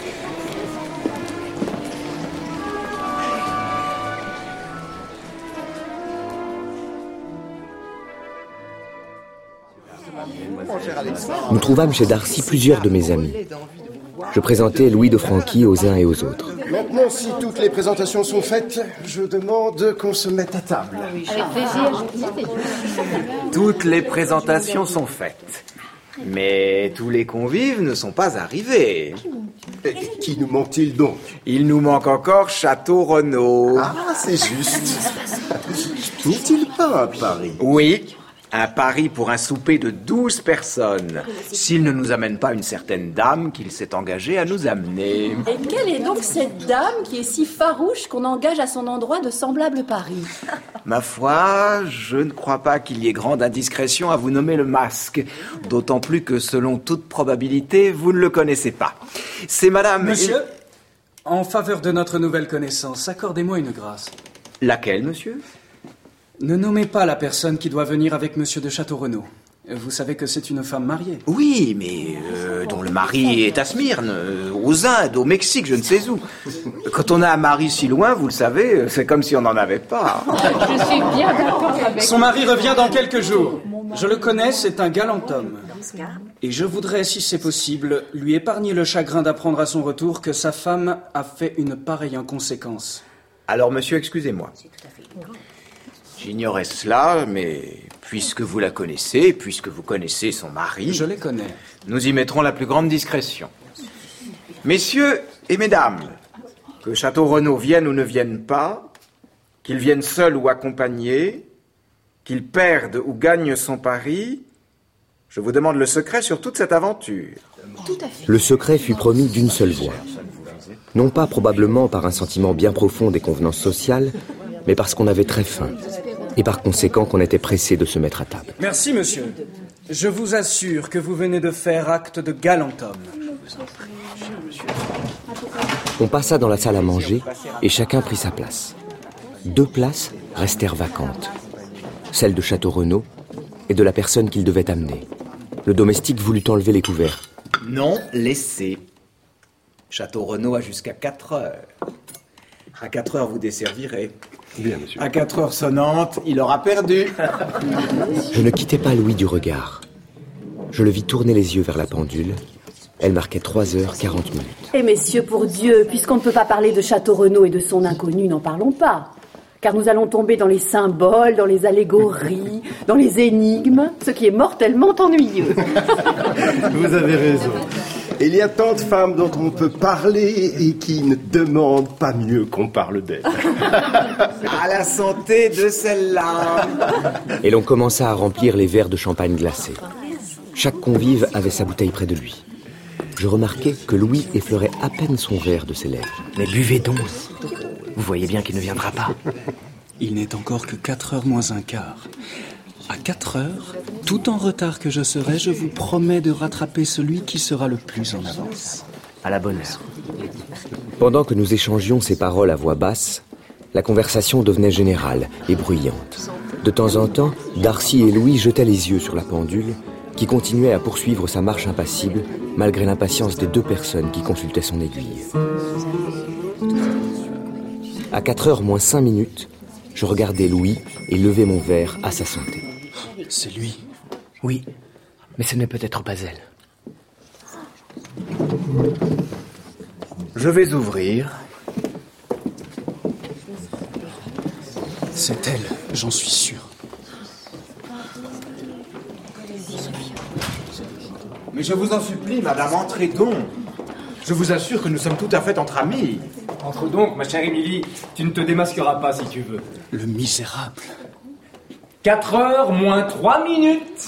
Nous trouvâmes chez Darcy plusieurs de mes amis. Je présentai Louis de Franquy aux uns et aux autres. Maintenant, si toutes les présentations sont faites, je demande qu'on se mette à table. Avec plaisir. Toutes les présentations sont faites. Mais tous les convives ne sont pas arrivés. Et qui nous manque-t-il donc? Il nous manque encore Château Renaud. Ah, c'est juste. N'est-il pas un pari? Oui, un pari pour un souper de douze personnes. S'il ne nous amène pas une certaine dame qu'il s'est engagé à nous amener. Et quelle est donc cette dame qui est si farouche qu'on engage à son endroit de semblables paris? Ma foi, je ne crois pas qu'il y ait grande indiscrétion à vous nommer le masque. D'autant plus que, selon toute probabilité, vous ne le connaissez pas. C'est madame... Monsieur, en faveur de notre nouvelle connaissance, accordez-moi une grâce. Laquelle, monsieur? Ne nommez pas la personne qui doit venir avec Monsieur de Château Renaud. Vous savez que c'est une femme mariée. Oui, mais euh, dont le mari est à Smyrne, euh, aux Indes, au Mexique, je ne sais où. Quand on a un mari si loin, vous le savez, c'est comme si on n'en avait pas. Je suis bien d'accord avec... Son mari revient dans quelques jours. Je le connais, c'est un galant homme. Et je voudrais, si c'est possible, lui épargner le chagrin d'apprendre à son retour que sa femme a fait une pareille inconséquence. Alors, monsieur, excusez-moi. J'ignorais cela, mais puisque vous la connaissez, puisque vous connaissez son mari... Je les connais. Nous y mettrons la plus grande discrétion. Messieurs et mesdames, que Château Renaud vienne ou ne vienne pas, qu'il vienne seul ou accompagné, qu'il perde ou gagne son pari, je vous demande le secret sur toute cette aventure. Tout à fait. Le secret fut promis d'une seule voix. Non pas probablement par un sentiment bien profond des convenances sociales, mais parce qu'on avait très faim, et par conséquent qu'on était pressé de se mettre à table. Merci, monsieur. Je vous assure que vous venez de faire acte de galant homme. On passa dans la salle à manger, et chacun prit sa place. Deux places restèrent vacantes. Celle de Château Renaud et de la personne qu'il devait amener. Le domestique voulut enlever les couverts. Non, laissez. Château Renaud a jusqu'à quatre heures. À quatre heures, vous desservirez. Bien, monsieur. À quatre heures sonnantes, il aura perdu. Je ne quittais pas Louis du regard. Je le vis tourner les yeux vers la pendule. Elle marquait trois heures quarante minutes. Et messieurs, pour Dieu, puisqu'on ne peut pas parler de Château Renaud et de son inconnu, n'en parlons pas. Car nous allons tomber dans les symboles, dans les allégories, dans les énigmes, ce qui est mortellement ennuyeux. Vous avez raison. Il y a tant de femmes dont on peut parler et qui ne demandent pas mieux qu'on parle d'elles. À la santé de celle-là. Et l'on commença à remplir les verres de champagne glacé. Chaque convive avait sa bouteille près de lui. Je remarquai que Louis effleurait à peine son verre de ses lèvres. Mais buvez donc. Vous voyez bien qu'il ne viendra pas. Il n'est encore que quatre heures moins un quart. À quatre heures, tout en retard que je serai, je vous promets de rattraper celui qui sera le plus en avance. À la bonne heure. Pendant que nous échangions ces paroles à voix basse, la conversation devenait générale et bruyante. De temps en temps, Darcy et Louis jetaient les yeux sur la pendule, qui continuait à poursuivre sa marche impassible, malgré l'impatience des deux personnes qui consultaient son aiguille. À quatre heures moins cinq minutes, je regardais Louis et levai mon verre à sa santé. C'est lui. Oui, mais ce n'est peut-être pas elle. Je vais ouvrir. C'est elle, j'en suis sûr. Mais je vous en supplie, madame, entrez donc. Je vous assure que nous sommes tout à fait entre amis. Entre donc, ma chère Émilie, tu ne te démasqueras pas si tu veux. Le misérable. Quatre heures moins trois minutes.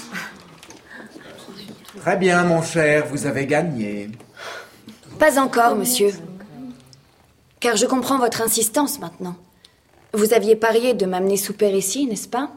Très bien, mon cher, vous avez gagné. Pas encore, monsieur. Car je comprends votre insistance maintenant. Vous aviez parié de m'amener souper ici, n'est-ce pas?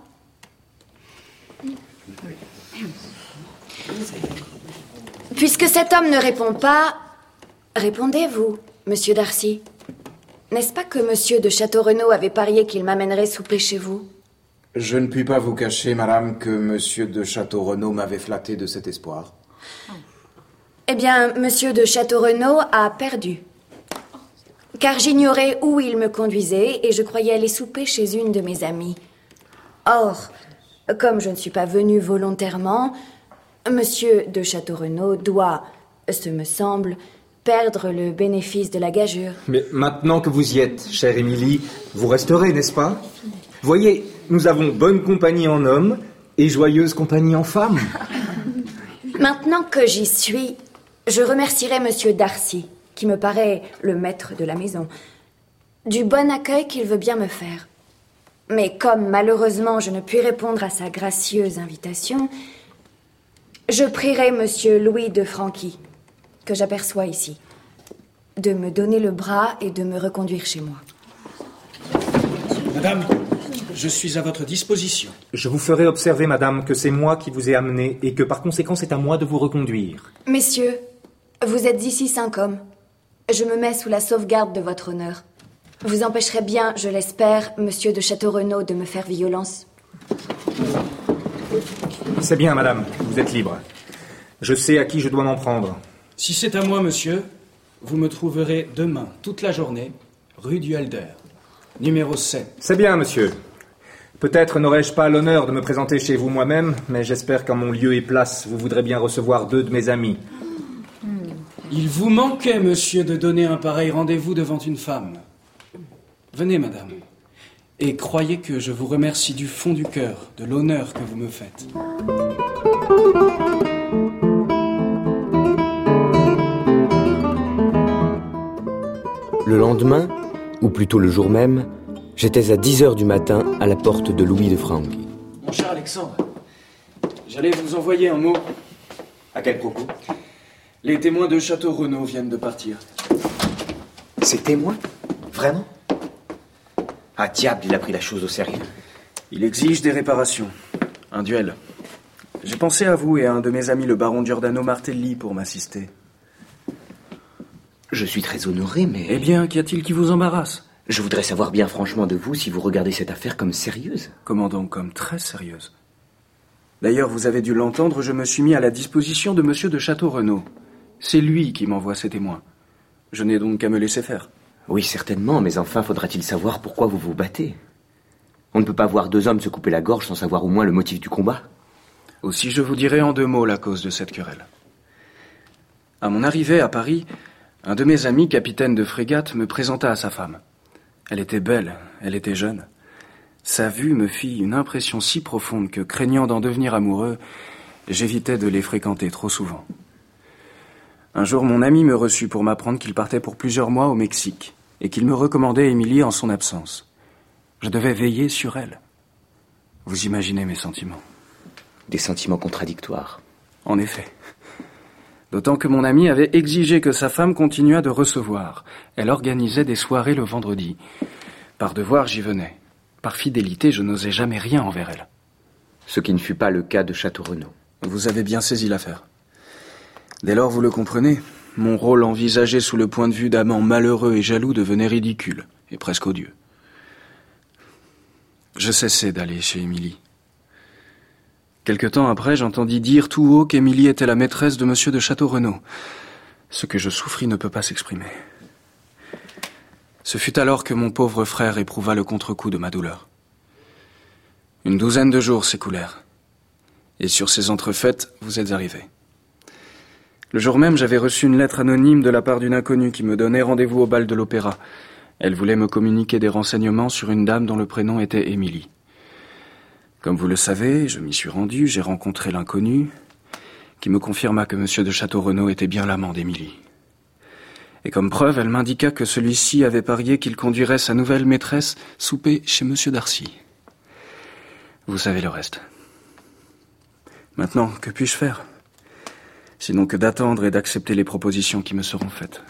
Puisque cet homme ne répond pas, répondez-vous, monsieur Darcy. N'est-ce pas que monsieur de Château Renaud avait parié qu'il m'amènerait souper chez vous? Je ne puis pas vous cacher, madame, que monsieur de Château Renaud m'avait flatté de cet espoir. Eh bien, monsieur de Château Renaud a perdu. Car j'ignorais où il me conduisait et je croyais aller souper chez une de mes amies. Or, comme je ne suis pas venue volontairement, monsieur de Château Renaud doit, ce me semble, perdre le bénéfice de la gageure. Mais maintenant que vous y êtes, chère Émilie, vous resterez, n'est-ce pas? Voyez, nous avons bonne compagnie en hommes et joyeuse compagnie en femmes. Maintenant que j'y suis, je remercierai monsieur Darcy, qui me paraît le maître de la maison, du bon accueil qu'il veut bien me faire. Mais comme malheureusement je ne puis répondre à sa gracieuse invitation, je prierai monsieur Louis de Franquy, que j'aperçois ici, de me donner le bras et de me reconduire chez moi. Madame, je suis à votre disposition. Je vous ferai observer, madame, que c'est moi qui vous ai amené et que par conséquent c'est à moi de vous reconduire. Messieurs, vous êtes ici cinq hommes. Je me mets sous la sauvegarde de votre honneur. Vous empêcherez bien, je l'espère, monsieur de Château Renaud de me faire violence. C'est bien, madame, vous êtes libre. Je sais à qui je dois m'en prendre. Si c'est à moi, monsieur, vous me trouverez demain, toute la journée, rue du Helder, numéro sept. C'est bien, monsieur. Peut-être n'aurais-je pas l'honneur de me présenter chez vous moi-même, mais j'espère qu'en mon lieu et place, vous voudrez bien recevoir deux de mes amis. Il vous manquait, monsieur, de donner un pareil rendez-vous devant une femme. Venez, madame. Et croyez que je vous remercie du fond du cœur de l'honneur que vous me faites. Le lendemain, ou plutôt le jour même, j'étais à dix heures du matin à la porte de Louis de Franchi. Mon cher Alexandre, j'allais vous envoyer un mot. À quel propos? Les témoins de Château Renaud viennent de partir. Ces témoins? Vraiment? Ah, diable, il a pris la chose au sérieux. Il exige des réparations. Un duel. J'ai pensé à vous et à un de mes amis, le baron Giordano Martelli, pour m'assister. Je suis très honoré, mais... Eh bien, qu'y a-t-il qui vous embarrasse? Je voudrais savoir bien franchement de vous si vous regardez cette affaire comme sérieuse. Comment donc, comme très sérieuse? D'ailleurs, vous avez dû l'entendre, je me suis mis à la disposition de monsieur de Château Renaud. C'est lui qui m'envoie ses témoins. Je n'ai donc qu'à me laisser faire. Oui, certainement, mais enfin, faudra-t-il savoir pourquoi vous vous battez? On ne peut pas voir deux hommes se couper la gorge sans savoir au moins le motif du combat. Aussi, je vous dirai en deux mots la cause de cette querelle. À mon arrivée à Paris, un de mes amis, capitaine de frégate, me présenta à sa femme. Elle était belle, elle était jeune. Sa vue me fit une impression si profonde que, craignant d'en devenir amoureux, j'évitais de les fréquenter trop souvent. Un jour, mon ami me reçut pour m'apprendre qu'il partait pour plusieurs mois au Mexique et qu'il me recommandait Émilie en son absence. Je devais veiller sur elle. Vous imaginez mes sentiments. Des sentiments contradictoires. En effet. D'autant que mon ami avait exigé que sa femme continuât de recevoir. Elle organisait des soirées le vendredi. Par devoir, j'y venais. Par fidélité, je n'osais jamais rien envers elle. Ce qui ne fut pas le cas de Château Renaud. Vous avez bien saisi l'affaire. Dès lors, vous le comprenez, mon rôle envisagé sous le point de vue d'amant malheureux et jaloux devenait ridicule, et presque odieux. Je cessai d'aller chez Émilie. Quelque temps après, j'entendis dire tout haut qu'Émilie était la maîtresse de monsieur de Château Renaud. Ce que je souffris ne peut pas s'exprimer. Ce fut alors que mon pauvre frère éprouva le contre-coup de ma douleur. Une douzaine de jours s'écoulèrent. Et sur ces entrefaites, vous êtes arrivés. Le jour même, j'avais reçu une lettre anonyme de la part d'une inconnue qui me donnait rendez-vous au bal de l'Opéra. Elle voulait me communiquer des renseignements sur une dame dont le prénom était Émilie. Comme vous le savez, je m'y suis rendu, j'ai rencontré l'inconnu, qui me confirma que monsieur de Château Renaud était bien l'amant d'Émilie. Et comme preuve, elle m'indiqua que celui-ci avait parié qu'il conduirait sa nouvelle maîtresse souper chez monsieur Darcy. Vous savez le reste. Maintenant, que puis-je faire? Sinon que d'attendre et d'accepter les propositions qui me seront faites.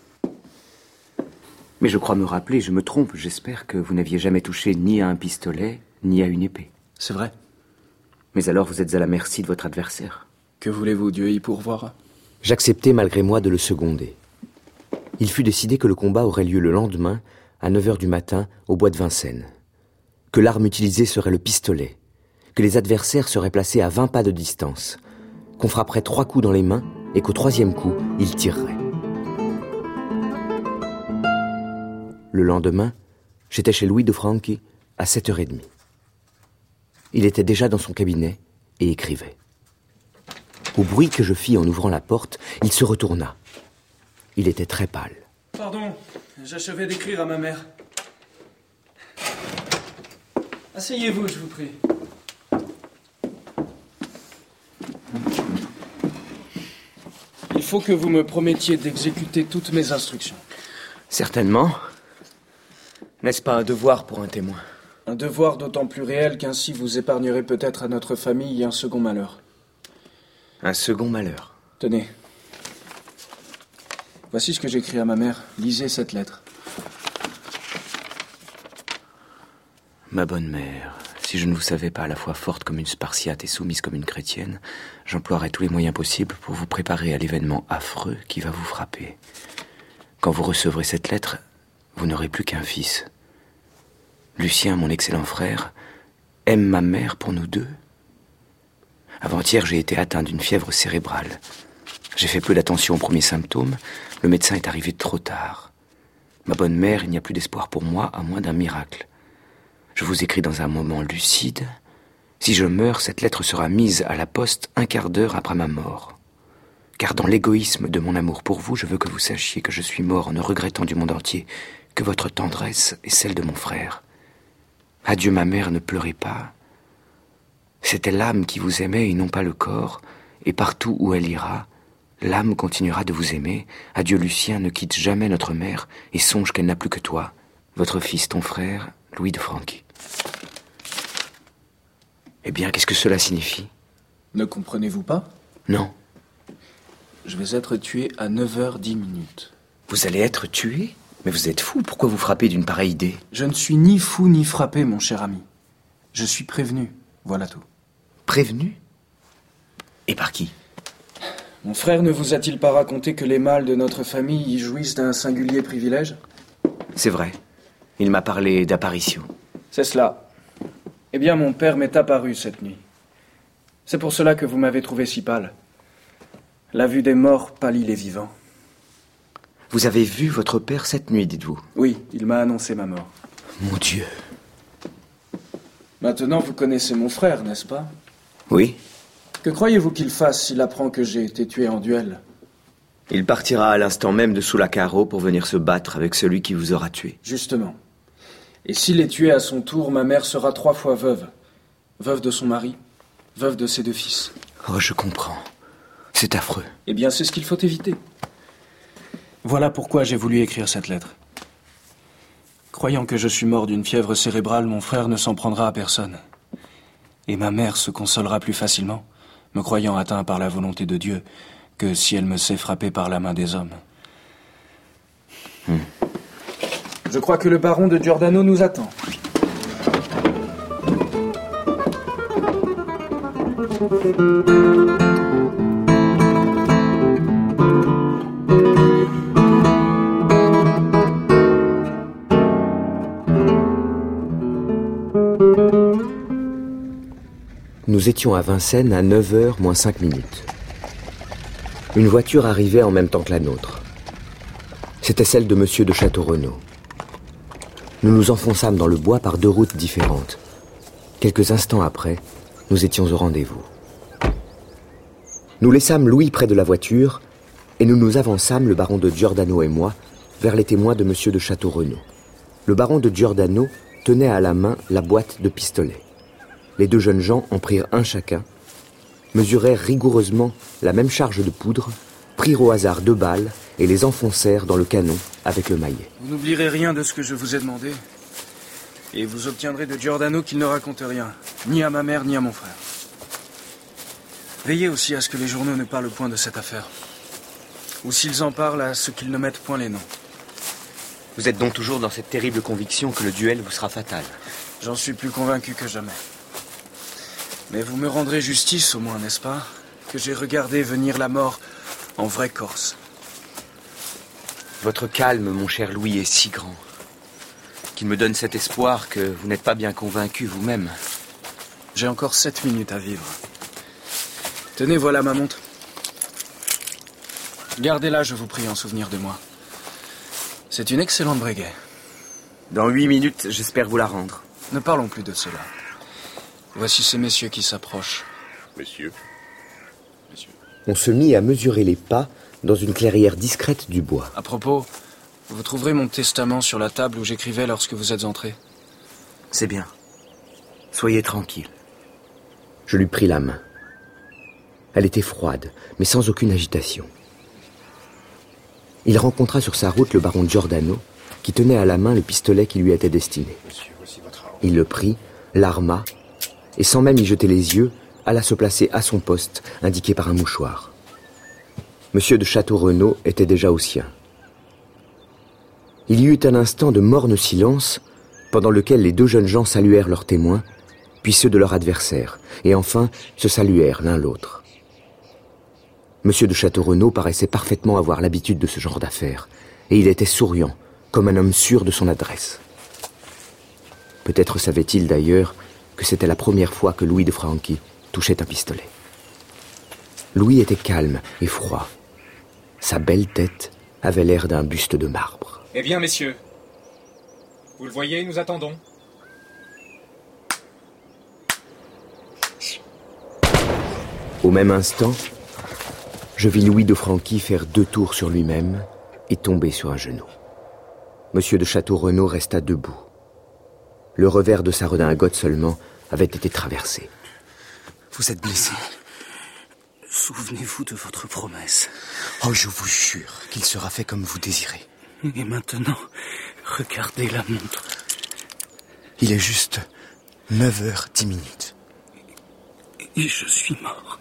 Mais je crois me rappeler, je me trompe, j'espère que vous n'aviez jamais touché ni à un pistolet, ni à une épée. C'est vrai. Mais alors vous êtes à la merci de votre adversaire. Que voulez-vous, Dieu y pourvoira? J'acceptai malgré moi de le seconder. Il fut décidé que le combat aurait lieu le lendemain, à neuf heures du matin, au bois de Vincennes. Que l'arme utilisée serait le pistolet. Que les adversaires seraient placés à vingt pas de distance. Qu'on frapperait trois coups dans les mains et qu'au troisième coup, ils tireraient. Le lendemain, j'étais chez Louis de Franchi à sept heures trente. Il était déjà dans son cabinet et écrivait. Au bruit que je fis en ouvrant la porte, il se retourna. Il était très pâle. Pardon, j'achevais d'écrire à ma mère. Asseyez-vous, je vous prie. Il faut que vous me promettiez d'exécuter toutes mes instructions. Certainement. N'est-ce pas un devoir pour un témoin? Un devoir d'autant plus réel qu'ainsi vous épargnerez peut-être à notre famille un second malheur. Un second malheur? Tenez. Voici ce que j'écris à ma mère. Lisez cette lettre. Ma bonne mère, si je ne vous savais pas à la fois forte comme une Spartiate et soumise comme une chrétienne, j'emploierais tous les moyens possibles pour vous préparer à l'événement affreux qui va vous frapper. Quand vous recevrez cette lettre, vous n'aurez plus qu'un fils. Lucien, mon excellent frère, aime ma mère pour nous deux. Avant-hier, j'ai été atteint d'une fièvre cérébrale. J'ai fait peu d'attention aux premiers symptômes. Le médecin est arrivé trop tard. Ma bonne mère, il n'y a plus d'espoir pour moi, à moins d'un miracle. Je vous écris dans un moment lucide. Si je meurs, cette lettre sera mise à la poste un quart d'heure après ma mort. Car dans l'égoïsme de mon amour pour vous, je veux que vous sachiez que je suis mort en ne regrettant du monde entier que votre tendresse et celle de mon frère. Adieu ma mère, ne pleurez pas. C'était l'âme qui vous aimait et non pas le corps, et partout où elle ira, l'âme continuera de vous aimer. Adieu Lucien, ne quitte jamais notre mère, et songe qu'elle n'a plus que toi, votre fils, ton frère, Louis de Franchi. Eh bien, qu'est-ce que cela signifie? Ne comprenez-vous pas? Non. Je vais être tué à neuf heures dix minutes. Vous allez être tué? Mais vous êtes fou, pourquoi vous frappez d'une pareille idée? Je ne suis ni fou ni frappé, mon cher ami. Je suis prévenu, voilà tout. Prévenu? Et par qui? Mon frère ne vous a-t-il pas raconté que les mâles de notre famille y jouissent d'un singulier privilège? C'est vrai. Il m'a parlé d'apparition. C'est cela. Eh bien, mon père m'est apparu cette nuit. C'est pour cela que vous m'avez trouvé si pâle. La vue des morts pâlit les vivants. Vous avez vu votre père cette nuit, dites-vous? Oui, il m'a annoncé ma mort. Mon Dieu. Maintenant, vous connaissez mon frère, n'est-ce pas? Oui. Que croyez-vous qu'il fasse s'il apprend que j'ai été tué en duel? Il partira à l'instant même de Soulacaro pour venir se battre avec celui qui vous aura tué. Justement. Et s'il est tué à son tour, ma mère sera trois fois veuve. Veuve de son mari, veuve de ses deux fils. Oh, je comprends. C'est affreux. Eh bien, c'est ce qu'il faut éviter. Voilà pourquoi j'ai voulu écrire cette lettre. Croyant que je suis mort d'une fièvre cérébrale, mon frère ne s'en prendra à personne. Et ma mère se consolera plus facilement, me croyant atteint par la volonté de Dieu, que si elle me sait frapper par la main des hommes. Hmm. Je crois que le baron de Giordano nous attend. Nous étions à Vincennes à neuf heures moins cinq minutes. Une voiture arrivait en même temps que la nôtre. C'était celle de Monsieur de Château-Renaud. Nous nous enfonçâmes dans le bois par deux routes différentes. Quelques instants après, nous étions au rendez-vous. Nous laissâmes Louis près de la voiture et nous nous avançâmes, le baron de Giordano et moi, vers les témoins de Monsieur de Château-Renaud. Le baron de Giordano tenait à la main la boîte de pistolets. Les deux jeunes gens en prirent un chacun, mesurèrent rigoureusement la même charge de poudre, prirent au hasard deux balles et les enfoncèrent dans le canon avec le maillet. Vous n'oublierez rien de ce que je vous ai demandé. Et vous obtiendrez de Giordano qu'il ne raconte rien, ni à ma mère, ni à mon frère. Veillez aussi à ce que les journaux ne parlent point de cette affaire. Ou s'ils en parlent, à ce qu'ils ne mettent point les noms. Vous êtes donc toujours dans cette terrible conviction que le duel vous sera fatal? J'en suis plus convaincu que jamais. Mais vous me rendrez justice au moins, n'est-ce pas? Que j'ai regardé venir la mort en vrai Corse. Votre calme, mon cher Louis, est si grand qu'il me donne cet espoir que vous n'êtes pas bien convaincu vous-même. J'ai encore sept minutes à vivre. Tenez, voilà ma montre. Gardez-la, je vous prie, en souvenir de moi. C'est une excellente breguet. Dans huit minutes, j'espère vous la rendre. Ne parlons plus de cela. Voici ces messieurs qui s'approchent. Messieurs. Messieurs. On se mit à mesurer les pas dans une clairière discrète du bois. À propos, vous trouverez mon testament sur la table où j'écrivais lorsque vous êtes entrés. C'est bien. Soyez tranquille. Je lui pris la main. Elle était froide, mais sans aucune agitation. Il rencontra sur sa route le baron Giordano, qui tenait à la main le pistolet qui lui était destiné. Il le prit, l'arma, et sans même y jeter les yeux, alla se placer à son poste, indiqué par un mouchoir. Monsieur de Château-Renaud était déjà au sien. Il y eut un instant de morne silence, pendant lequel les deux jeunes gens saluèrent leurs témoins, puis ceux de leur adversaire, et enfin se saluèrent l'un l'autre. Monsieur de Château-Renaud paraissait parfaitement avoir l'habitude de ce genre d'affaires, et il était souriant, comme un homme sûr de son adresse. Peut-être savait-il d'ailleurs que c'était la première fois que Louis de Franchi touchait un pistolet. Louis était calme et froid. Sa belle tête avait l'air d'un buste de marbre. Eh bien, messieurs, vous le voyez, nous attendons. Au même instant, je vis Louis de Franchi faire deux tours sur lui-même et tomber sur un genou. Monsieur de Château-Renaud resta debout. Le revers de sa redingote seulement avait été traversé. Vous êtes blessé. Souvenez-vous de votre promesse. Oh, je vous jure qu'il sera fait comme vous désirez. Et maintenant, regardez la montre. Il est juste neuf heures dix minutes. Et je suis mort.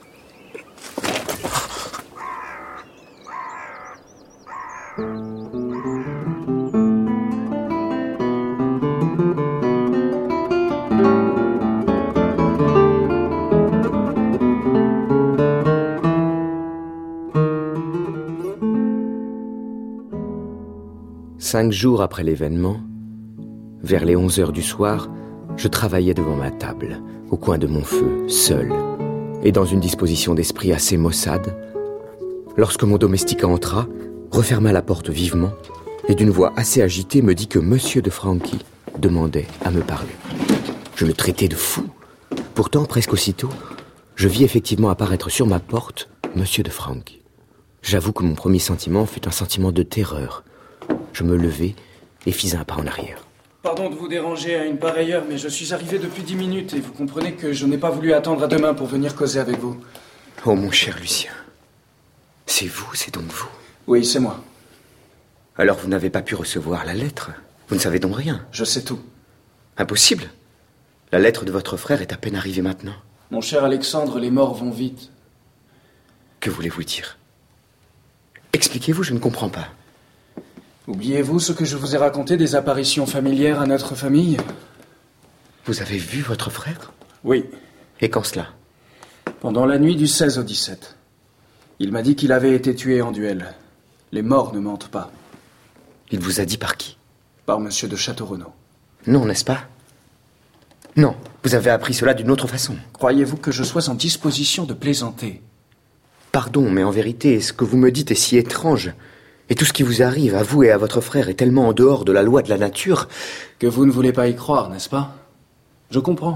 Cinq jours après l'événement, vers les onze heures du soir, je travaillais devant ma table, au coin de mon feu, seul, et dans une disposition d'esprit assez maussade, lorsque mon domestique entra, referma la porte vivement, et d'une voix assez agitée me dit que Monsieur de Franchi demandait à me parler. Je le traitais de fou. Pourtant, presque aussitôt, je vis effectivement apparaître sur ma porte Monsieur de Franchi. J'avoue que mon premier sentiment fut un sentiment de terreur. Je me levai et fis un pas en arrière. Pardon de vous déranger à une pareille heure, mais je suis arrivé depuis dix minutes et vous comprenez que je n'ai pas voulu attendre à demain pour venir causer avec vous. Oh, mon cher Lucien. C'est vous, c'est donc vous? Oui, c'est moi. Alors vous n'avez pas pu recevoir la lettre? Vous ne savez donc rien? Je sais tout. Impossible. La lettre de votre frère est à peine arrivée maintenant. Mon cher Alexandre, les morts vont vite. Que voulez-vous dire? Expliquez-vous, je ne comprends pas. Oubliez-vous ce que je vous ai raconté des apparitions familières à notre famille? Vous avez vu votre frère? Oui. Et quand cela? Pendant la nuit du seize au dix-sept. Il m'a dit qu'il avait été tué en duel. Les morts ne mentent pas. Il vous a dit par qui? Par Monsieur de Château-Renaud. Non, n'est-ce pas? Non, vous avez appris cela d'une autre façon. Croyez-vous que je sois en disposition de plaisanter? Pardon, mais en vérité, ce que vous me dites est si étrange. Et tout ce qui vous arrive, à vous et à votre frère, est tellement en dehors de la loi de la nature... Que vous ne voulez pas y croire, n'est-ce pas? Je comprends.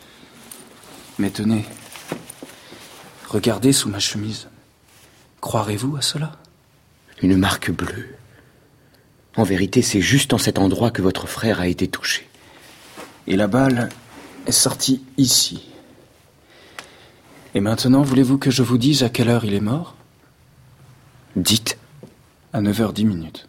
Mais tenez, regardez sous ma chemise. Croirez-vous à cela? Une marque bleue. En vérité, c'est juste en cet endroit que votre frère a été touché. Et la balle est sortie ici. Et maintenant, voulez-vous que je vous dise à quelle heure il est mort? Dites. À neuf heures dix minutes.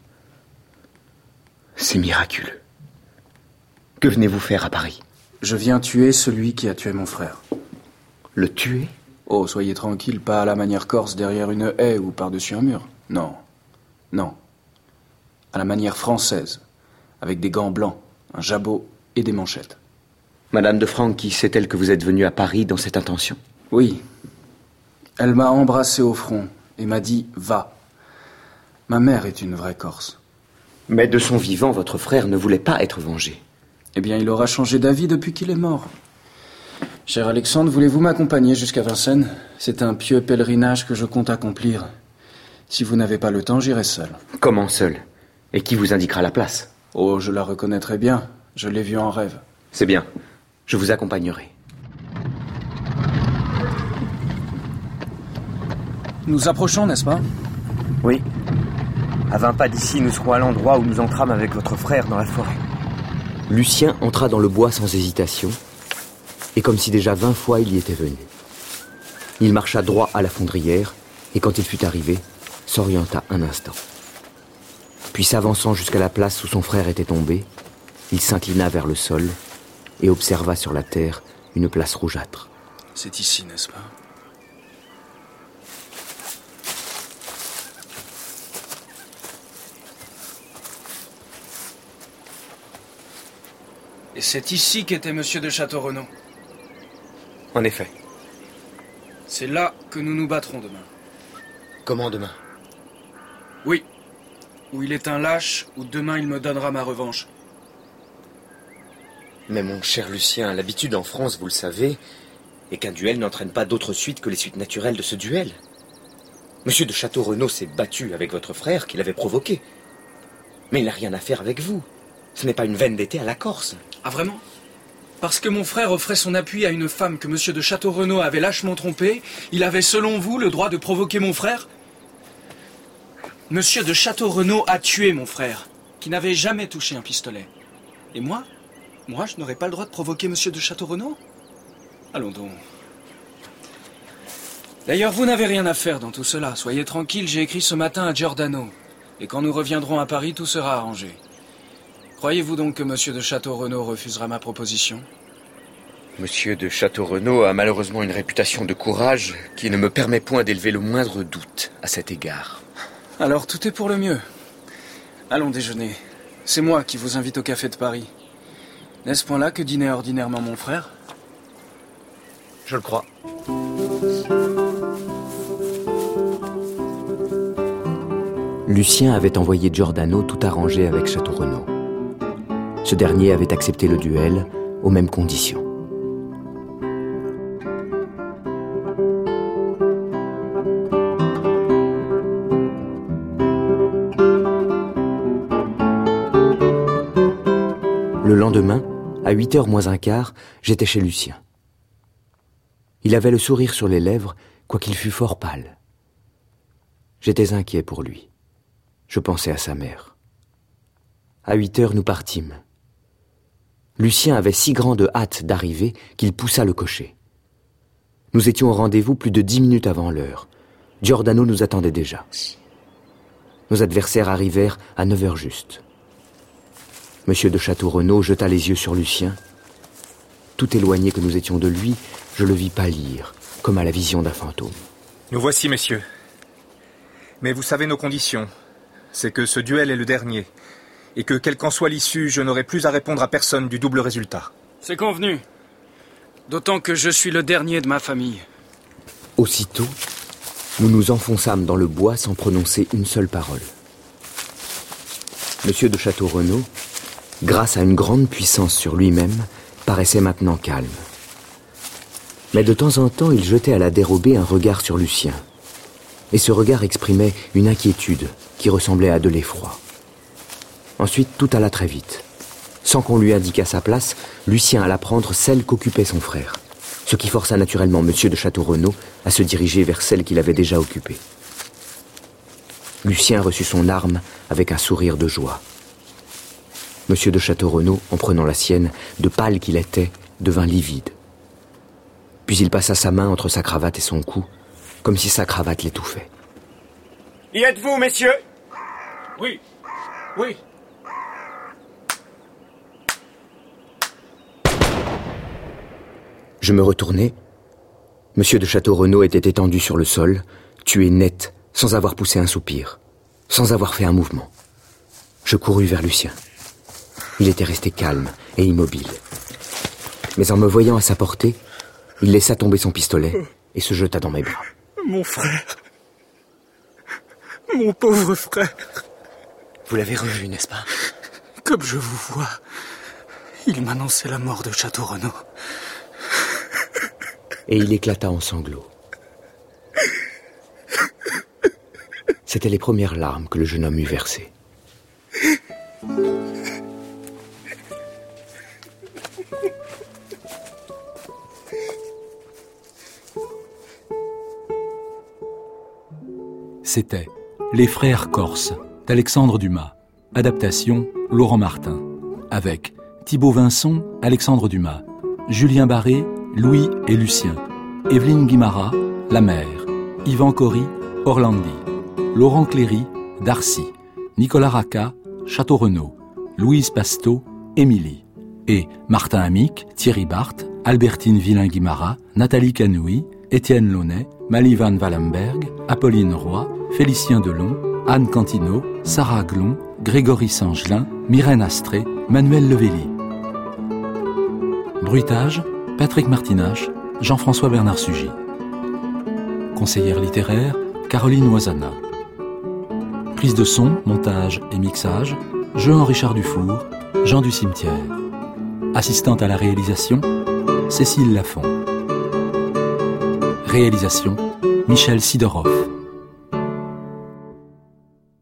C'est miraculeux. Que venez-vous faire à Paris? Je viens tuer celui qui a tué mon frère. Le tuer? Oh, soyez tranquille, pas à la manière corse derrière une haie ou par-dessus un mur. Non. Non. À la manière française, avec des gants blancs, un jabot et des manchettes. Madame de Franchi, sait-elle que vous êtes venu à Paris dans cette intention? Oui. Elle m'a embrassé au front et m'a dit « Va ». Ma mère est une vraie Corse. Mais de son vivant, votre frère ne voulait pas être vengé. Eh bien, il aura changé d'avis depuis qu'il est mort. Cher Alexandre, voulez-vous m'accompagner jusqu'à Vincennes? C'est un pieux pèlerinage que je compte accomplir. Si vous n'avez pas le temps, j'irai seul. Comment seul? Et qui vous indiquera la place? Oh, je la reconnaîtrai bien. Je l'ai vue en rêve. C'est bien. Je vous accompagnerai. Nous approchons, n'est-ce pas? Oui. À vingt pas d'ici, nous serons à l'endroit où nous entrâmes avec votre frère dans la forêt. Lucien entra dans le bois sans hésitation, et comme si déjà vingt fois il y était venu. Il marcha droit à la fondrière, et quand il fut arrivé, s'orienta un instant. Puis s'avançant jusqu'à la place où son frère était tombé, il s'inclina vers le sol, et observa sur la terre une place rougeâtre. C'est ici, n'est-ce pas? Et c'est ici qu'était Monsieur de Château-Renaud. En effet. C'est là que nous nous battrons demain. Comment demain? Oui. Ou il est un lâche, ou demain il me donnera ma revanche. Mais mon cher Lucien, l'habitude en France, vous le savez, est qu'un duel n'entraîne pas d'autre suite que les suites naturelles de ce duel. Monsieur de Château-Renaud s'est battu avec votre frère, qu'il avait provoqué. Mais il n'a rien à faire avec vous. Ce n'est pas une veine d'été à la Corse. Ah, vraiment? Parce que mon frère offrait son appui à une femme que Monsieur de Château-Renaud avait lâchement trompée, il avait, selon vous, le droit de provoquer mon frère? Monsieur de Château-Renaud a tué mon frère, qui n'avait jamais touché un pistolet. Et moi, Moi, je n'aurais pas le droit de provoquer Monsieur de Château-Renaud? Allons donc. D'ailleurs, vous n'avez rien à faire dans tout cela. Soyez tranquille, j'ai écrit ce matin à Giordano. Et quand nous reviendrons à Paris, tout sera arrangé. Croyez-vous donc que Monsieur de Château-Renaud refusera ma proposition? Monsieur de Château-Renaud a malheureusement une réputation de courage qui ne me permet point d'élever le moindre doute à cet égard. Alors tout est pour le mieux. Allons déjeuner. C'est moi qui vous invite au café de Paris. N'est-ce point là que dînait ordinairement mon frère? Je le crois. Lucien avait envoyé Giordano tout arranger avec Château-Renaud. Ce dernier avait accepté le duel aux mêmes conditions. Le lendemain, à huit heures moins un quart, j'étais chez Lucien. Il avait le sourire sur les lèvres, quoiqu'il fût fort pâle. J'étais inquiet pour lui. Je pensais à sa mère. À huit heures, nous partîmes. Lucien avait si grande hâte d'arriver qu'il poussa le cocher. Nous étions au rendez-vous plus de dix minutes avant l'heure. Giordano nous attendait déjà. Nos adversaires arrivèrent à neuf heures juste. Monsieur de Château-Renaud jeta les yeux sur Lucien. Tout éloigné que nous étions de lui, je le vis pâlir, comme à la vision d'un fantôme. Nous voici, messieurs. Mais vous savez nos conditions. C'est que ce duel est le dernier, et que, quelle qu'en soit l'issue, je n'aurai plus à répondre à personne du double résultat. C'est convenu. D'autant que je suis le dernier de ma famille. Aussitôt, nous nous enfonçâmes dans le bois sans prononcer une seule parole. Monsieur de Château-Renaud, grâce à une grande puissance sur lui-même, paraissait maintenant calme. Mais de temps en temps, il jetait à la dérobée un regard sur Lucien. Et ce regard exprimait une inquiétude qui ressemblait à de l'effroi. Ensuite, tout alla très vite. Sans qu'on lui indiquât sa place, Lucien alla prendre celle qu'occupait son frère, ce qui força naturellement Monsieur de Château-Renaud à se diriger vers celle qu'il avait déjà occupée. Lucien reçut son arme avec un sourire de joie. Monsieur de Château-Renaud, en prenant la sienne, de pâle qu'il était, devint livide. Puis il passa sa main entre sa cravate et son cou, comme si sa cravate l'étouffait. Y êtes-vous, messieurs? Oui, oui. Je me retournai. Monsieur de Château-Renaud était étendu sur le sol, tué net, sans avoir poussé un soupir, sans avoir fait un mouvement. Je courus vers Lucien. Il était resté calme et immobile. Mais en me voyant à sa portée, il laissa tomber son pistolet et se jeta dans mes bras. Mon frère. Mon pauvre frère. Vous l'avez revu, n'est-ce pas? Comme je vous vois, il m'annonçait la mort de Château-Renaud. Et il éclata en sanglots. C'étaient les premières larmes que le jeune homme eut versées. C'était Les Frères Corses d'Alexandre Dumas. Adaptation Laurent Martin. Avec Thibaut Vincent, Alexandre Dumas, Julien Barré, Louis et Lucien, Evelyne Guimara, la mère, Yvan Cory, Orlandi, Laurent Cléry, Darcy, Nicolas Racca, Château-Renaud, Louise Pasteau, Émilie, et Martin Amic, Thierry Barthes, Albertine Villain-Guimara, Nathalie Canoui, Étienne Launay, Mali Van Wallenberg, Apolline Roy, Félicien Delon, Anne Cantineau, Sarah Glon, Grégory Sangelin, Myrène Astré, Manuel Levelli. Bruitage, Patrick Martinache, Jean-François Bernard Sugy. Conseillère littéraire, Caroline Oisana. Prise de son, montage et mixage, Jean-Richard Dufour, Jean du Cimetière. Assistante à la réalisation, Cécile Lafont. Réalisation, Michel Sidorov.